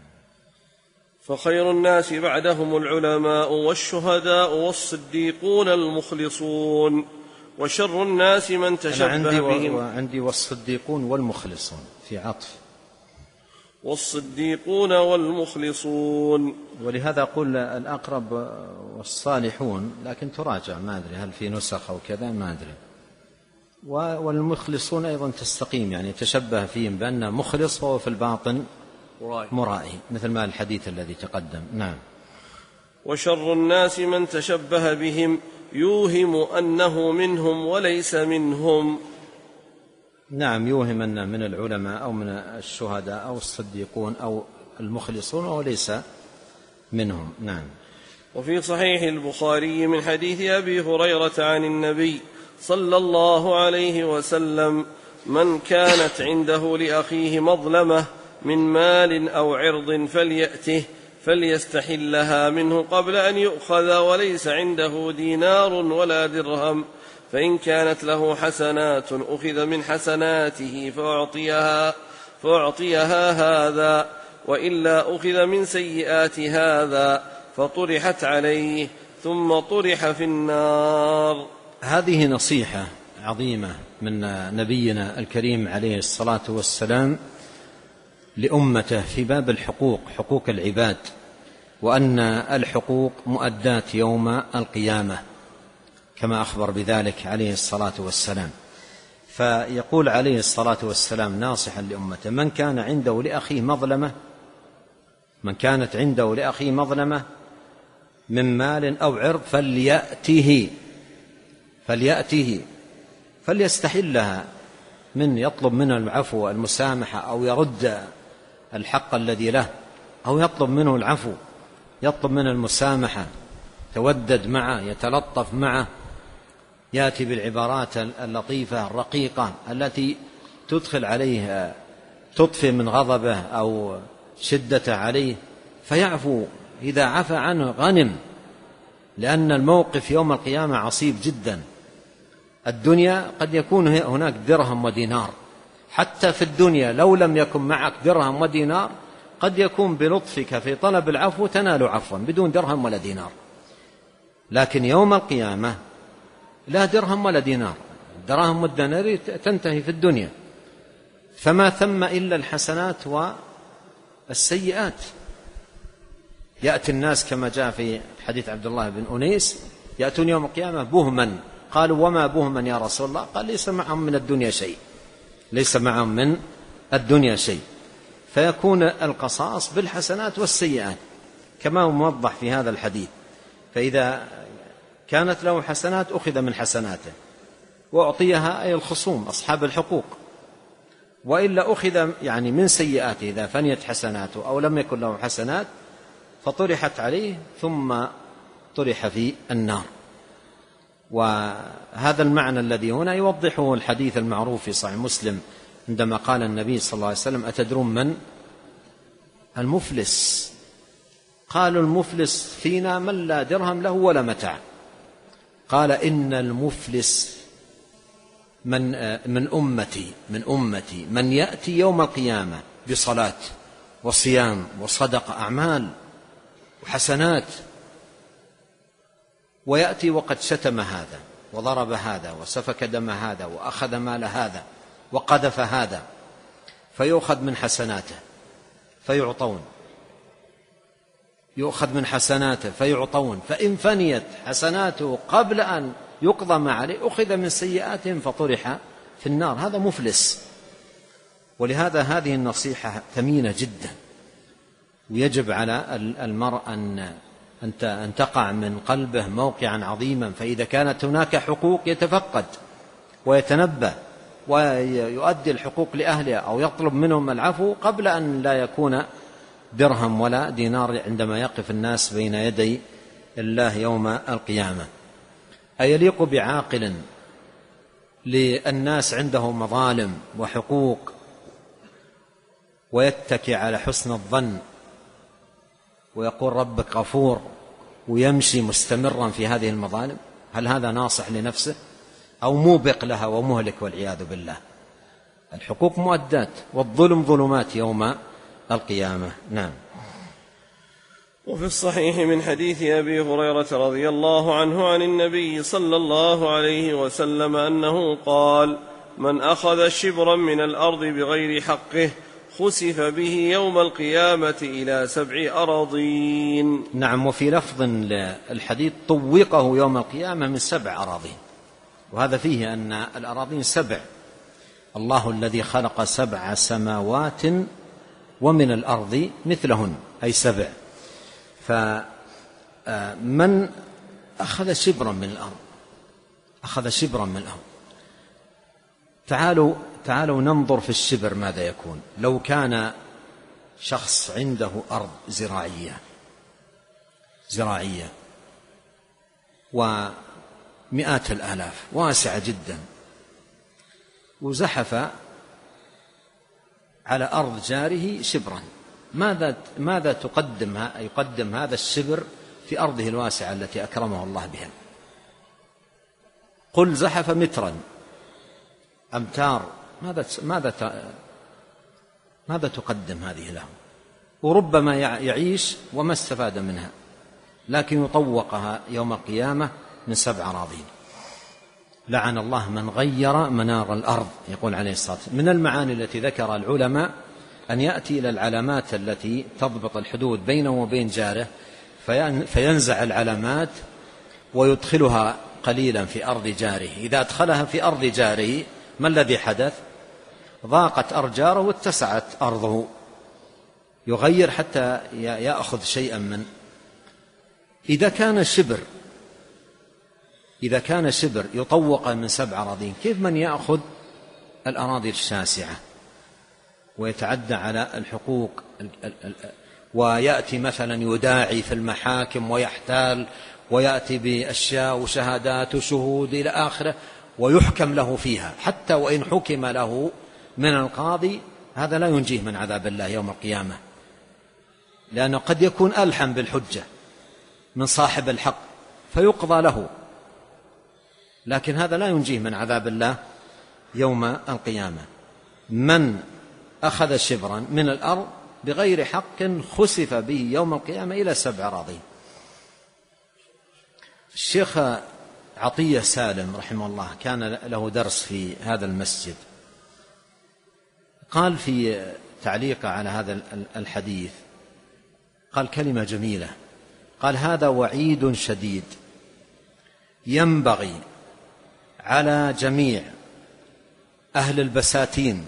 فخير الناس بعدهم العلماء والشهداء والصديقون المخلصون، وشر الناس من تشبه عندي بهم. وعندي والصديقون والمخلصون في عطف، والصديقون والمخلصون. ولهذا أقول الأقرب والصالحون، لكن تراجع، ما أدري هل في نسخ أو كذا، ما أدري. والمخلصون أيضا تستقيم، يعني تشبه فيهم بأن مخلص وهو في الباطن مرائي، مثل ما الحديث الذي تقدم. نعم. وشر الناس من تشبه بهم يوهم أنه منهم وليس منهم. نعم، يوهم أن من العلماء أو من الشهداء أو الصديقون أو المخلصون وليس منهم. نعم. وفي صحيح البخاري من حديث أبي هريرة عن النبي صلى الله عليه وسلم: من كانت عنده لأخيه مظلمة من مال أو عرض فليأته فليستحلها منه قبل أن يؤخذ وليس عنده دينار ولا درهم، فإن كانت له حسنات أخذ من حسناته فأعطيها, فأعطيها هذا، وإلا أخذ من سيئات هذا فطرحت عليه ثم طرح في النار. هذه نصيحة عظيمة من نبينا الكريم عليه الصلاة والسلام لأمته في باب الحقوق، حقوق العباد، وأن الحقوق مؤداة يوم القيامة كما أخبر بذلك عليه الصلاة والسلام. فيقول عليه الصلاة والسلام ناصحا لأمته: من كان عنده لأخيه مظلمة من كانت عنده لأخيه مظلمة من مال أو عرض فليأته فليأته فليستحلها، من يطلب منه العفو والمسامحة أو يرد الحق الذي له، أو يطلب منه العفو، يطلب منه المسامحة، تودد معه، يتلطف معه، يأتي بالعبارات اللطيفة الرقيقة التي تدخل عليه، تطفئ من غضبه أو شدته عليه، فيعفو. إذا عفى عنه غنم، لأن الموقف يوم القيامة عصيب جدا. الدنيا قد يكون هناك درهم ودينار، حتى في الدنيا لو لم يكن معك درهم ودينار قد يكون بلطفك في طلب العفو تنال عفوا بدون درهم ولا دينار. لكن يوم القيامة لا درهم ولا دينار، الدراهم والدنانير تنتهي في الدنيا، فما ثم إلا الحسنات والسيئات. يأتي الناس كما جاء في حديث عبد الله بن أنيس: يأتون يوم القيامة بهما. قالوا: وما بهما يا رسول الله؟ قال: ليس معهم من الدنيا شيء ليس معهم من الدنيا شيء. فيكون القصاص بالحسنات والسيئات كما هو موضح في هذا الحديث. فإذا كانت له حسنات أخذ من حسناته وأعطيها أي الخصوم أصحاب الحقوق، وإلا أخذ يعني من سيئاته إذا فنيت حسناته أو لم يكن له حسنات فطرحت عليه ثم طرح في النار. وهذا المعنى الذي هنا يوضحه الحديث المعروف في صحيح مسلم عندما قال النبي صلى الله عليه وسلم: أتدرون من المفلس؟ قالوا: المفلس فينا من لا درهم له ولا متاع. قال: إن المفلس من من أمتي من أمتي من يأتي يوم القيامة بصلاة وصيام وصدقة، أعمال وحسنات، ويأتي وقد شتم هذا وضرب هذا وسفك دم هذا وأخذ مال هذا وقذف هذا، فيؤخذ من حسناته فيعطون يؤخذ من حسناته فيعطون فإن فنيت حسناته قبل أن يقضى ما عليه أخذ من سيئاتهم فطرح في النار. هذا مفلس. ولهذا هذه النصيحة ثمينة جدا، ويجب على المرء أن أن تقع من قلبه موقعا عظيما. فإذا كانت هناك حقوق يتفقد ويتنبه ويؤدي الحقوق لأهلها أو يطلب منهم العفو قبل أن لا يكون درهم ولا دينار عندما يقف الناس بين يدي الله يوم القيامة. أيليق بعاقل للناس عنده مظالم وحقوق ويتكي على حسن الظن ويقول ربك غفور ويمشي مستمرا في هذه المظالم؟ هل هذا ناصح لنفسه أو موبق لها ومهلك والعياذ بالله؟ الحقوق مؤدات والظلم ظلمات يوم القيامة. نعم. وفي الصحيح من حديث أبي هريرة رضي الله عنه عن النبي صلى الله عليه وسلم أنه قال: من أخذ شبرا من الأرض بغير حقه خسف به يوم القيامة إلى سبع أراضين. نعم. وفي لفظ الحديث: طوقه يوم القيامة من سبع أراضين. وهذا فيه أن الأراضين سبع، الله الذي خلق سبع سماوات ومن الأرض مثلهن، أي سبع. فمن أخذ شبرا من الأرض أخذ شبرا من الأرض تعالوا تعالوا ننظر في الشبر ماذا يكون. لو كان شخص عنده أرض زراعية زراعية ومئات الآلاف واسعة جدا، وزحف على أرض جاره شبرا، ماذا ماذا تقدم يقدم هذا الشبر في أرضه الواسعة التي أكرمه الله بها؟ قل زحف مترا أمتار، ماذا ماذا ماذا تقدم هذه له؟ وربما يعيش وما استفاد منها، لكن يطوقها يوم القيامة من سبع أراضين. لعن الله من غير منار الأرض، يقول عليه الصلاة والسلام. من المعاني التي ذكر العلماء أن يأتي إلى العلامات التي تضبط الحدود بينه وبين جاره فينزع العلامات ويدخلها قليلا في أرض جاره. إذا أدخلها في أرض جاره ما الذي حدث؟ ضاقت أرض جاره واتسعت أرضه، يغير حتى يأخذ شيئا من. إذا كان شبر إذا كان شبر يطوق من سبع أراضين، كيف من يأخذ الأراضي الشاسعة ويتعدى على الحقوق ويأتي مثلا يداعي في المحاكم ويحتال ويأتي بأشياء وشهادات وشهود إلى آخره ويحكم له فيها، حتى وإن حكم له من القاضي هذا لا ينجيه من عذاب الله يوم القيامة، لأنه قد يكون ألحم بالحجة من صاحب الحق فيقضى له، لكن هذا لا ينجيه من عذاب الله يوم القيامة. من أخذ شبرا من الأرض بغير حق خسف به يوم القيامة إلى سبع أراضين. الشيخ عطية سالم رحمه الله كان له درس في هذا المسجد، قال في تعليقه على هذا الحديث قال كلمة جميلة، قال: هذا وعيد شديد ينبغي على جميع أهل البساتين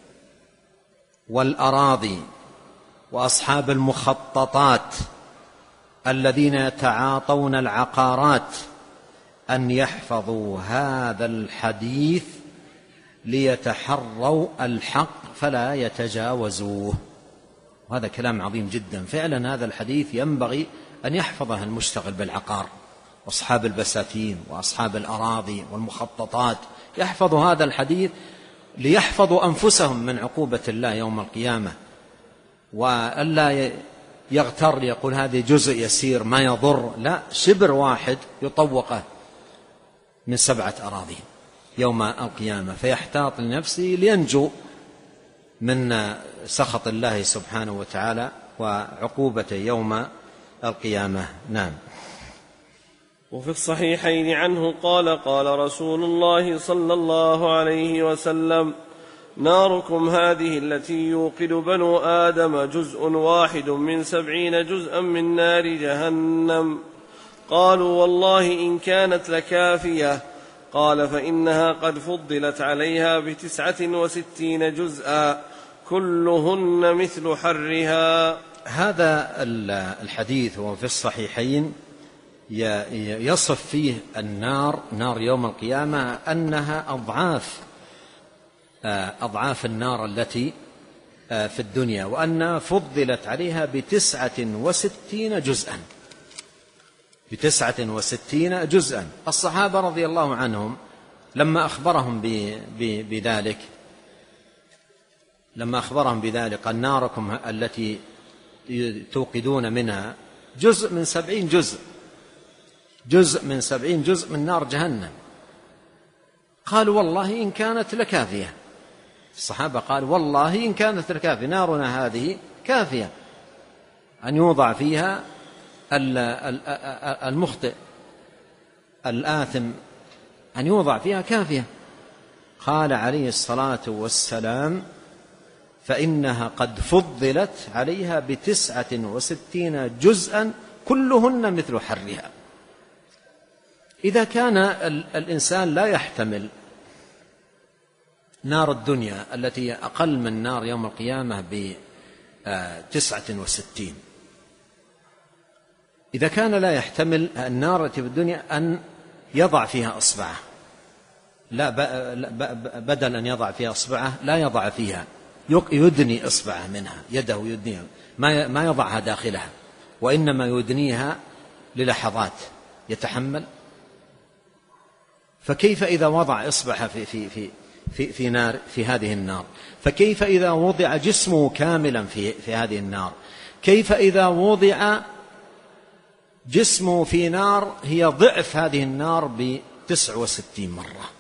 والأراضي وأصحاب المخططات الذين يتعاطون العقارات أن يحفظوا هذا الحديث ليتحروا الحق فلا يتجاوزوه. وهذا كلام عظيم جدا، فعلا هذا الحديث ينبغي أن يحفظه المشتغل بالعقار وأصحاب البساتين وأصحاب الأراضي والمخططات، يحفظوا هذا الحديث ليحفظوا أنفسهم من عقوبة الله يوم القيامة، وألا يغتر يقول هذه جزء يسير ما يضر، لا، شبر واحد يطوقه من سبعة أراضي يوم القيامة، فيحتاط لنفسه لينجو من سخط الله سبحانه وتعالى وعقوبته يوم القيامة. نعم. وفي الصحيحين عنه قال: قال رسول الله صلى الله عليه وسلم: ناركم هذه التي يوقد بنو آدم جزء واحد من سبعين جزءا من نار جهنم. قالوا: والله إن كانت لكافية. قال: فإنها قد فضلت عليها بتسعة وستين جزءا كلهن مثل حرها. هذا الحديث وفي الصحيحين يصف فيه النار، نار يوم القيامة، أنها أضعاف أضعاف النار التي في الدنيا، وأنها فضلت عليها بتسعة وستين جزءا بتسعة وستين جزءا. الصحابة رضي الله عنهم لما أخبرهم بذلك لما أخبرهم بذلك قال: ناركم التي توقدون منها جزء من سبعين جزء جزء من سبعين جزء من نار جهنم. قالوا: والله إن كانت لكافية. الصحابة قالوا: والله إن كانت لكافية، نارنا هذه كافية أن يوضع فيها المخطئ الآثم، أن يوضع فيها كافية. قال عليه الصلاة والسلام: فإنها قد فضلت عليها بتسعة وستين جزءا كلهن مثل حرها. إذا كان الإنسان لا يحتمل نار الدنيا التي أقل من نار يوم القيامة بتسعة وستين، إذا كان لا يحتمل النار التي في الدنيا أن يضع فيها أصبعه لا بدل أن يضع فيها إصبعه لا يضع فيها، يدني إصبعه منها، يده يدنيها، ما يضعها داخلها، وإنما يدنيها للحظات يتحمل. فكيف إذا وضع إصبعه في, في, في, في, في, نار في هذه النار؟ فكيف إذا وضع جسمه كاملا في, في هذه النار؟ كيف إذا وضع جسمه في نار هي ضعف هذه النار بتسع وستين مرة؟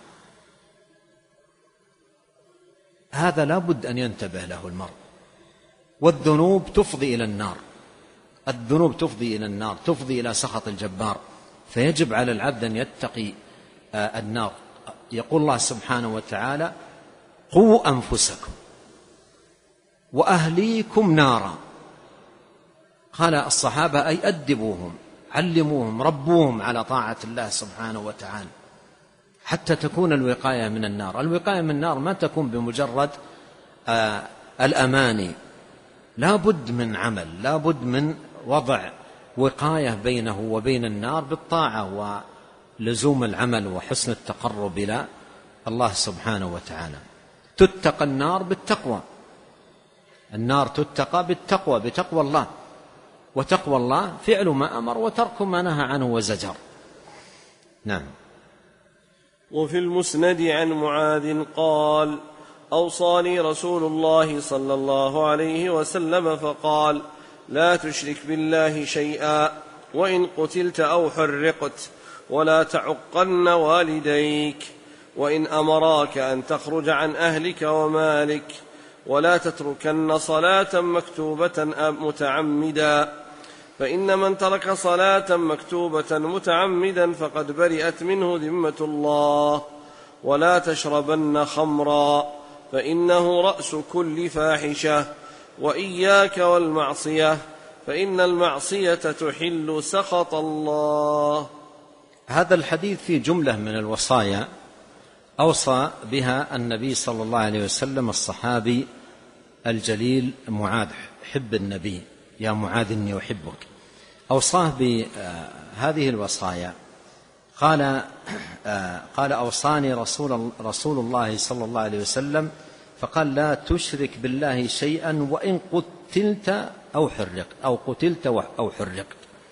هذا لا بد أن ينتبه له المرء. والذنوب تفضي إلى النار، الذنوب تفضي إلى النار، تفضي إلى سخط الجبار، فيجب على العبد أن يتقي النار. يقول الله سبحانه وتعالى: قوا أنفسكم وأهليكم نارا. قال الصحابة: أي أدبوهم، علموهم، ربوهم على طاعة الله سبحانه وتعالى حتى تكون الوقاية من النار. الوقاية من النار ما تكون بمجرد آه الأماني، لا بد من عمل، لا بد من وضع وقاية بينه وبين النار بالطاعة ولزوم العمل وحسن التقرب إلى الله سبحانه وتعالى. تتقى النار بالتقوى، النار تتقى بالتقوى، بتقوى الله، وتقوى الله فعل ما أمر وترك ما نهى عنه وزجر. نعم. وفي المسند عن معاذ قال: أوصاني رسول الله صلى الله عليه وسلم فقال: لا تشرك بالله شيئا، وإن قتلت أو حرقت، ولا تعقن والديك، وإن أمراك أن تخرج عن أهلك ومالك، ولا تتركن صلاة مكتوبة متعمدا، فإن من ترك صلاة مكتوبة متعمدا فقد برئت منه ذمة الله. ولا تشربن خمرا، فإنه رأس كل فاحشة، وإياك والمعصية، فإن المعصية تحل سخط الله. هذا الحديث فيه جملة من الوصايا أوصى بها النبي صلى الله عليه وسلم الصحابي الجليل معاذ حب النبي: يا معاذ إني أحبك. أوصاه بهذه الوصايا، قال قال أوصاني رسول, رسول الله صلى الله عليه وسلم فقال: لا تشرك بالله شيئا، وإن قتلت أو حرقت أو قتلت أو حرقت.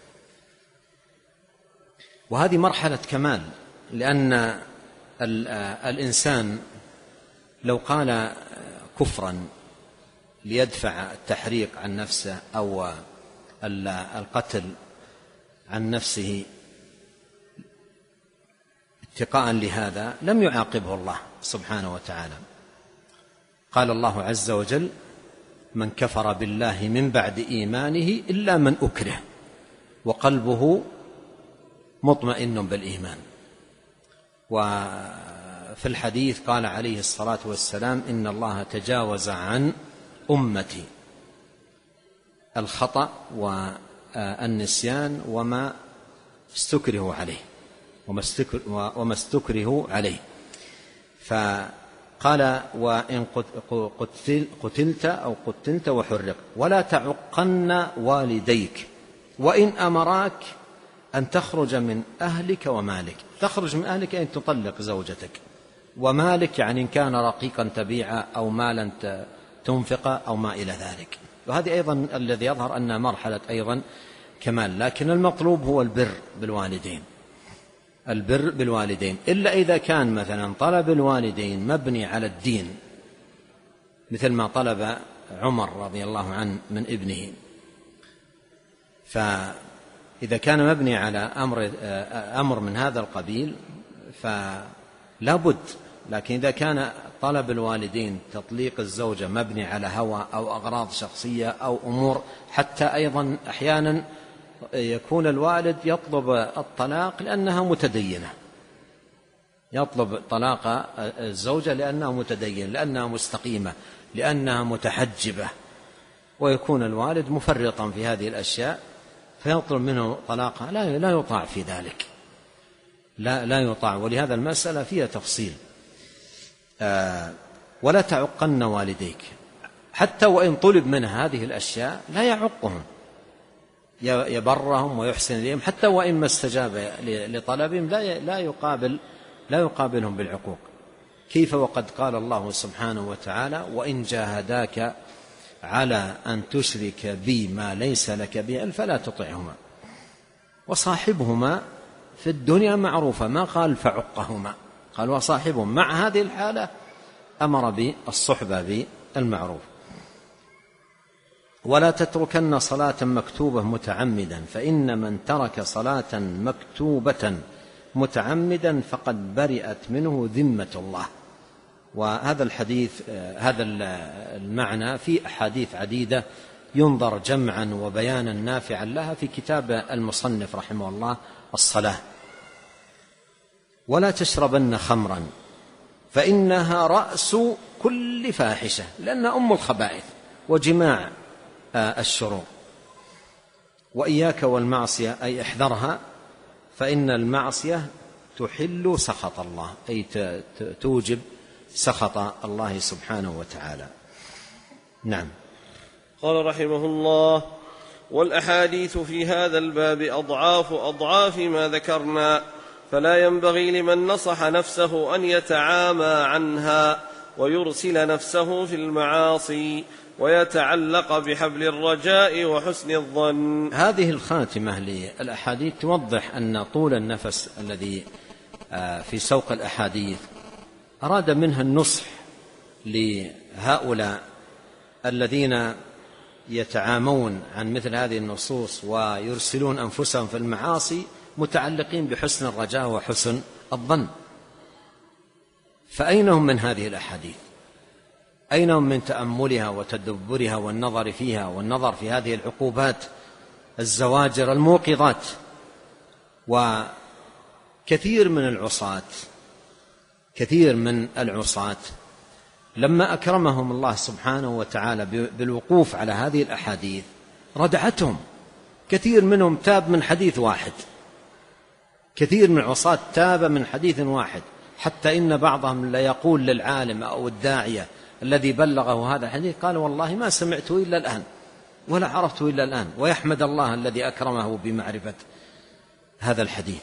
وهذه مرحلة كمال، لأن الإنسان لو قال كفرا ليدفع التحريق عن نفسه أو القتل عن نفسه اتقاء لهذا لم يعاقبه الله سبحانه وتعالى. قال الله عز وجل: من كفر بالله من بعد إيمانه إلا من أكره وقلبه مطمئن بالإيمان. وفي الحديث قال عليه الصلاة والسلام: إن الله تجاوز عن أمتي الخطأ والنسيان وما استكره عليه وما استكره عليه. فقال: وإن قتلت أو قتلت وحرق، ولا تعقن والديك، وإن أمراك أن تخرج من أهلك ومالك. تخرج من أهلك أن تطلق زوجتك، ومالك يعني إن كان رقيقا تبيعا أو مالا تنفق أو ما إلى ذلك. وهذه أيضا الذي يظهر أنها مرحلة أيضا كمال، لكن المطلوب هو البر بالوالدين، البر بالوالدين، إلا إذا كان مثلا طلب الوالدين مبني على الدين، مثل ما طلب عمر رضي الله عنه من ابنه. فإذا كان مبني على أمر, أمر من هذا القبيل فلا بد. لكن إذا كان طلب الوالدين تطليق الزوجة مبني على هوى أو أغراض شخصية أو أمور، حتى أيضا أحيانا يكون الوالد يطلب الطلاق لأنها متدينة، يطلب طلاق الزوجة لأنها متدينة، لأنها مستقيمة، لأنها متحجبة، ويكون الوالد مفرطا في هذه الأشياء فيطلب منه طلاقها، لا, لا يطاع في ذلك، لا, لا يطاع. ولهذا المسألة فيها تفصيل. آه ولا تعقن والديك، حتى وإن طلب منها هذه الأشياء لا يعقهم، يبرهم ويحسن إليهم، حتى وإن ما استجاب لطلبهم لا لا يقابل لا يقابلهم بالعقوق. كيف وقد قال الله سبحانه وتعالى: وإن جاهداك على أن تشرك بي ما ليس لك به فلا تطعهما وصاحبهما في الدنيا معروفة، ما قال فعقهما، قال وصاحبهم. مع هذه الحالة أمر بالصحبة بالمعروف. ولا تتركن صلاة مكتوبة متعمدا، فإن من ترك صلاة مكتوبة متعمدا فقد برئت منه ذمة الله. وهذا الحديث هذا المعنى في أحاديث عديدة ينظر جمعا وبيانا نافعا لها في كتاب المصنف رحمه الله الصلاة. ولا تشربن خمرا فإنها رأس كل فاحشة، لأنها أم الخبائث وجماع الشرور. وإياك والمعصية، أي احذرها، فإن المعصية تحل سخط الله، أي توجب سخط الله سبحانه وتعالى. نعم. قال رحمه الله: والأحاديث في هذا الباب أضعاف أضعاف ما ذكرنا، فلا ينبغي لمن نصح نفسه أن يتعامى عنها ويرسل نفسه في المعاصي ويتعلق بحبل الرجاء وحسن الظن. هذه الخاتمة للأحاديث توضح أن طول النفس الذي في سوق الأحاديث أراد منها النصح لهؤلاء الذين يتعامون عن مثل هذه النصوص ويرسلون أنفسهم في المعاصي متعلقين بحسن الرجاء وحسن الظن. فأين هم من هذه الأحاديث؟ أين هم من تأملها وتدبرها والنظر فيها والنظر في هذه العقوبات الزواجر الموقظات؟ وكثير من العصاة كثير من العصاة لما أكرمهم الله سبحانه وتعالى بالوقوف على هذه الأحاديث ردعتهم. كثير منهم تاب من حديث واحد، كثير من العصاة تاب من حديث واحد، حتى إن بعضهم لا يقول للعالم أو الداعية الذي بلغه هذا الحديث قال: والله ما سمعته إلا الآن ولا عرفته إلا الآن، ويحمد الله الذي أكرمه بمعرفة هذا الحديث.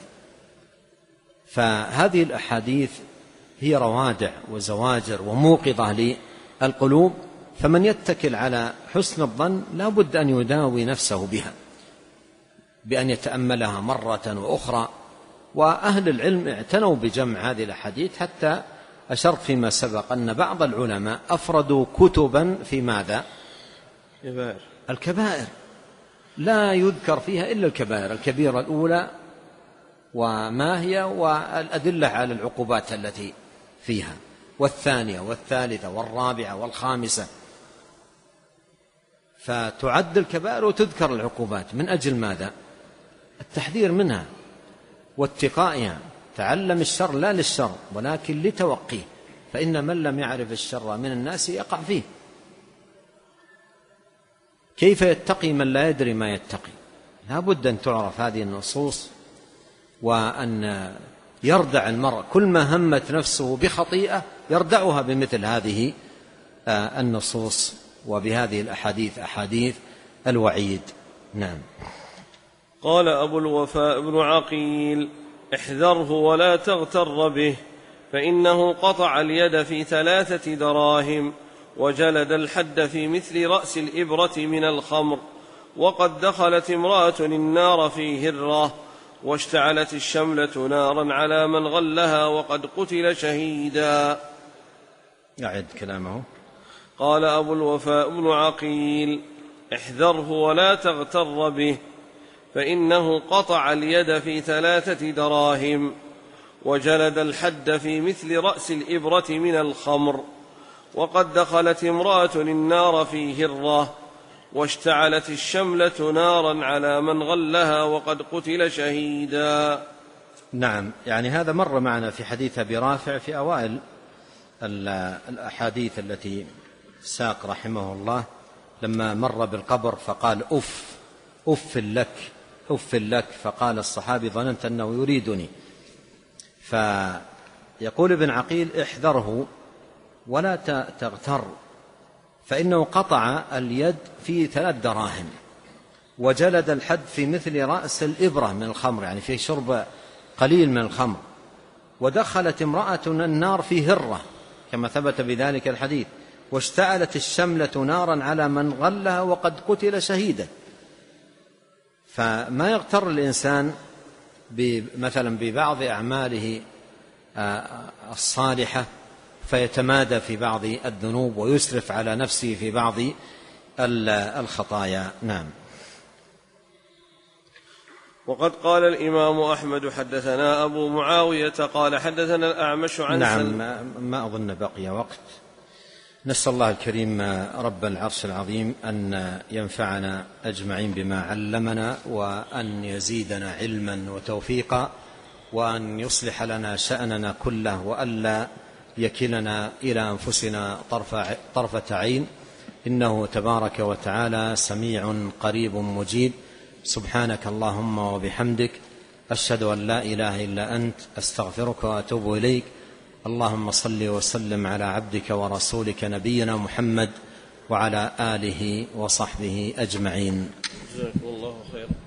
فهذه الأحاديث هي روادع وزواجر وموقظة للقلوب، فمن يتكل على حسن الظن لا بد أن يداوي نفسه بها بأن يتأملها مرة وأخرى. وأهل العلم اعتنوا بجمع هذه الأحاديث، حتى أشرت فيما سبق أن بعض العلماء أفردوا كتبا في ماذا؟ كبائر. الكبائر، لا يذكر فيها إلا الكبائر، الكبيرة الأولى وما هي والأدلة على العقوبات التي فيها، والثانية والثالثة والرابعة والخامسة، فتعد الكبائر وتذكر العقوبات. من أجل ماذا؟ التحذير منها واتقائها. تعلم الشر لا للشر ولكن لتوقيه، فإن من لم يعرف الشر من الناس يقع فيه. كيف يتقي من لا يدري ما يتقي؟ لا بد أن تعرف هذه النصوص، وأن يردع المرء كل ما همت نفسه بخطيئة يردعها بمثل هذه النصوص وبهذه الأحاديث، أحاديث الوعيد. نعم. قال أبو الوفاء بن عقيل: احذره ولا تغتر به، فإنه قطع اليد في ثلاثة دراهم، وجلد الحد في مثل رأس الإبرة من الخمر، وقد دخلت امرأة النار في هرة، واشتعلت الشملة نارا على من غلها، وقد قتل شهيدا. أعد كلامه. قال أبو الوفاء بن عقيل: احذره ولا تغتر به، فإنه قطع اليد في ثلاثة دراهم، وجلد الحد في مثل رأس الإبرة من الخمر، وقد دخلت امرأة النار في هرة، واشتعلت الشملة نارا على من غلها، وقد قتل شهيدا. نعم، يعني هذا مر معنا في حديث أبي رافع في أوائل الأحاديث التي ساق رحمه الله، لما مر بالقبر فقال: أف أف لك أف لك، فقال الصحابي: ظننت أنه يريدني. فيقول ابن عقيل: احذره ولا تغتر، فإنه قطع اليد في ثلاث دراهم، وجلد الحد في مثل رأس الإبرة من الخمر، يعني في شرب قليل من الخمر، ودخلت امرأة النار في هرة كما ثبت بذلك الحديث، واشتعلت الشملة نارا على من غلها وقد قتل شهيدا. فما يغتر الإنسان مثلا ببعض أعماله الصالحة فيتمادى في بعض الذنوب ويسرف على نفسه في بعض الخطايا. نعم. وقد قال الإمام أحمد حدثنا أبو معاوية قال حدثنا الأعمش عن نعم ما أظن بقي وقت. نسأل الله الكريم رب العرش العظيم أن ينفعنا أجمعين بما علمنا، وأن يزيدنا علما وتوفيقا، وأن يصلح لنا شأننا كله، وألا يكلنا إلى أنفسنا طرفة عين، إنه تبارك وتعالى سميع قريب مجيب. سبحانك اللهم وبحمدك، أشهد أن لا إله إلا أنت، أستغفرك وأتوب إليك. اللهم صل وسلم على عبدك ورسولك نبينا محمد وعلى آله وصحبه أجمعين. جزاكم الله خيرا.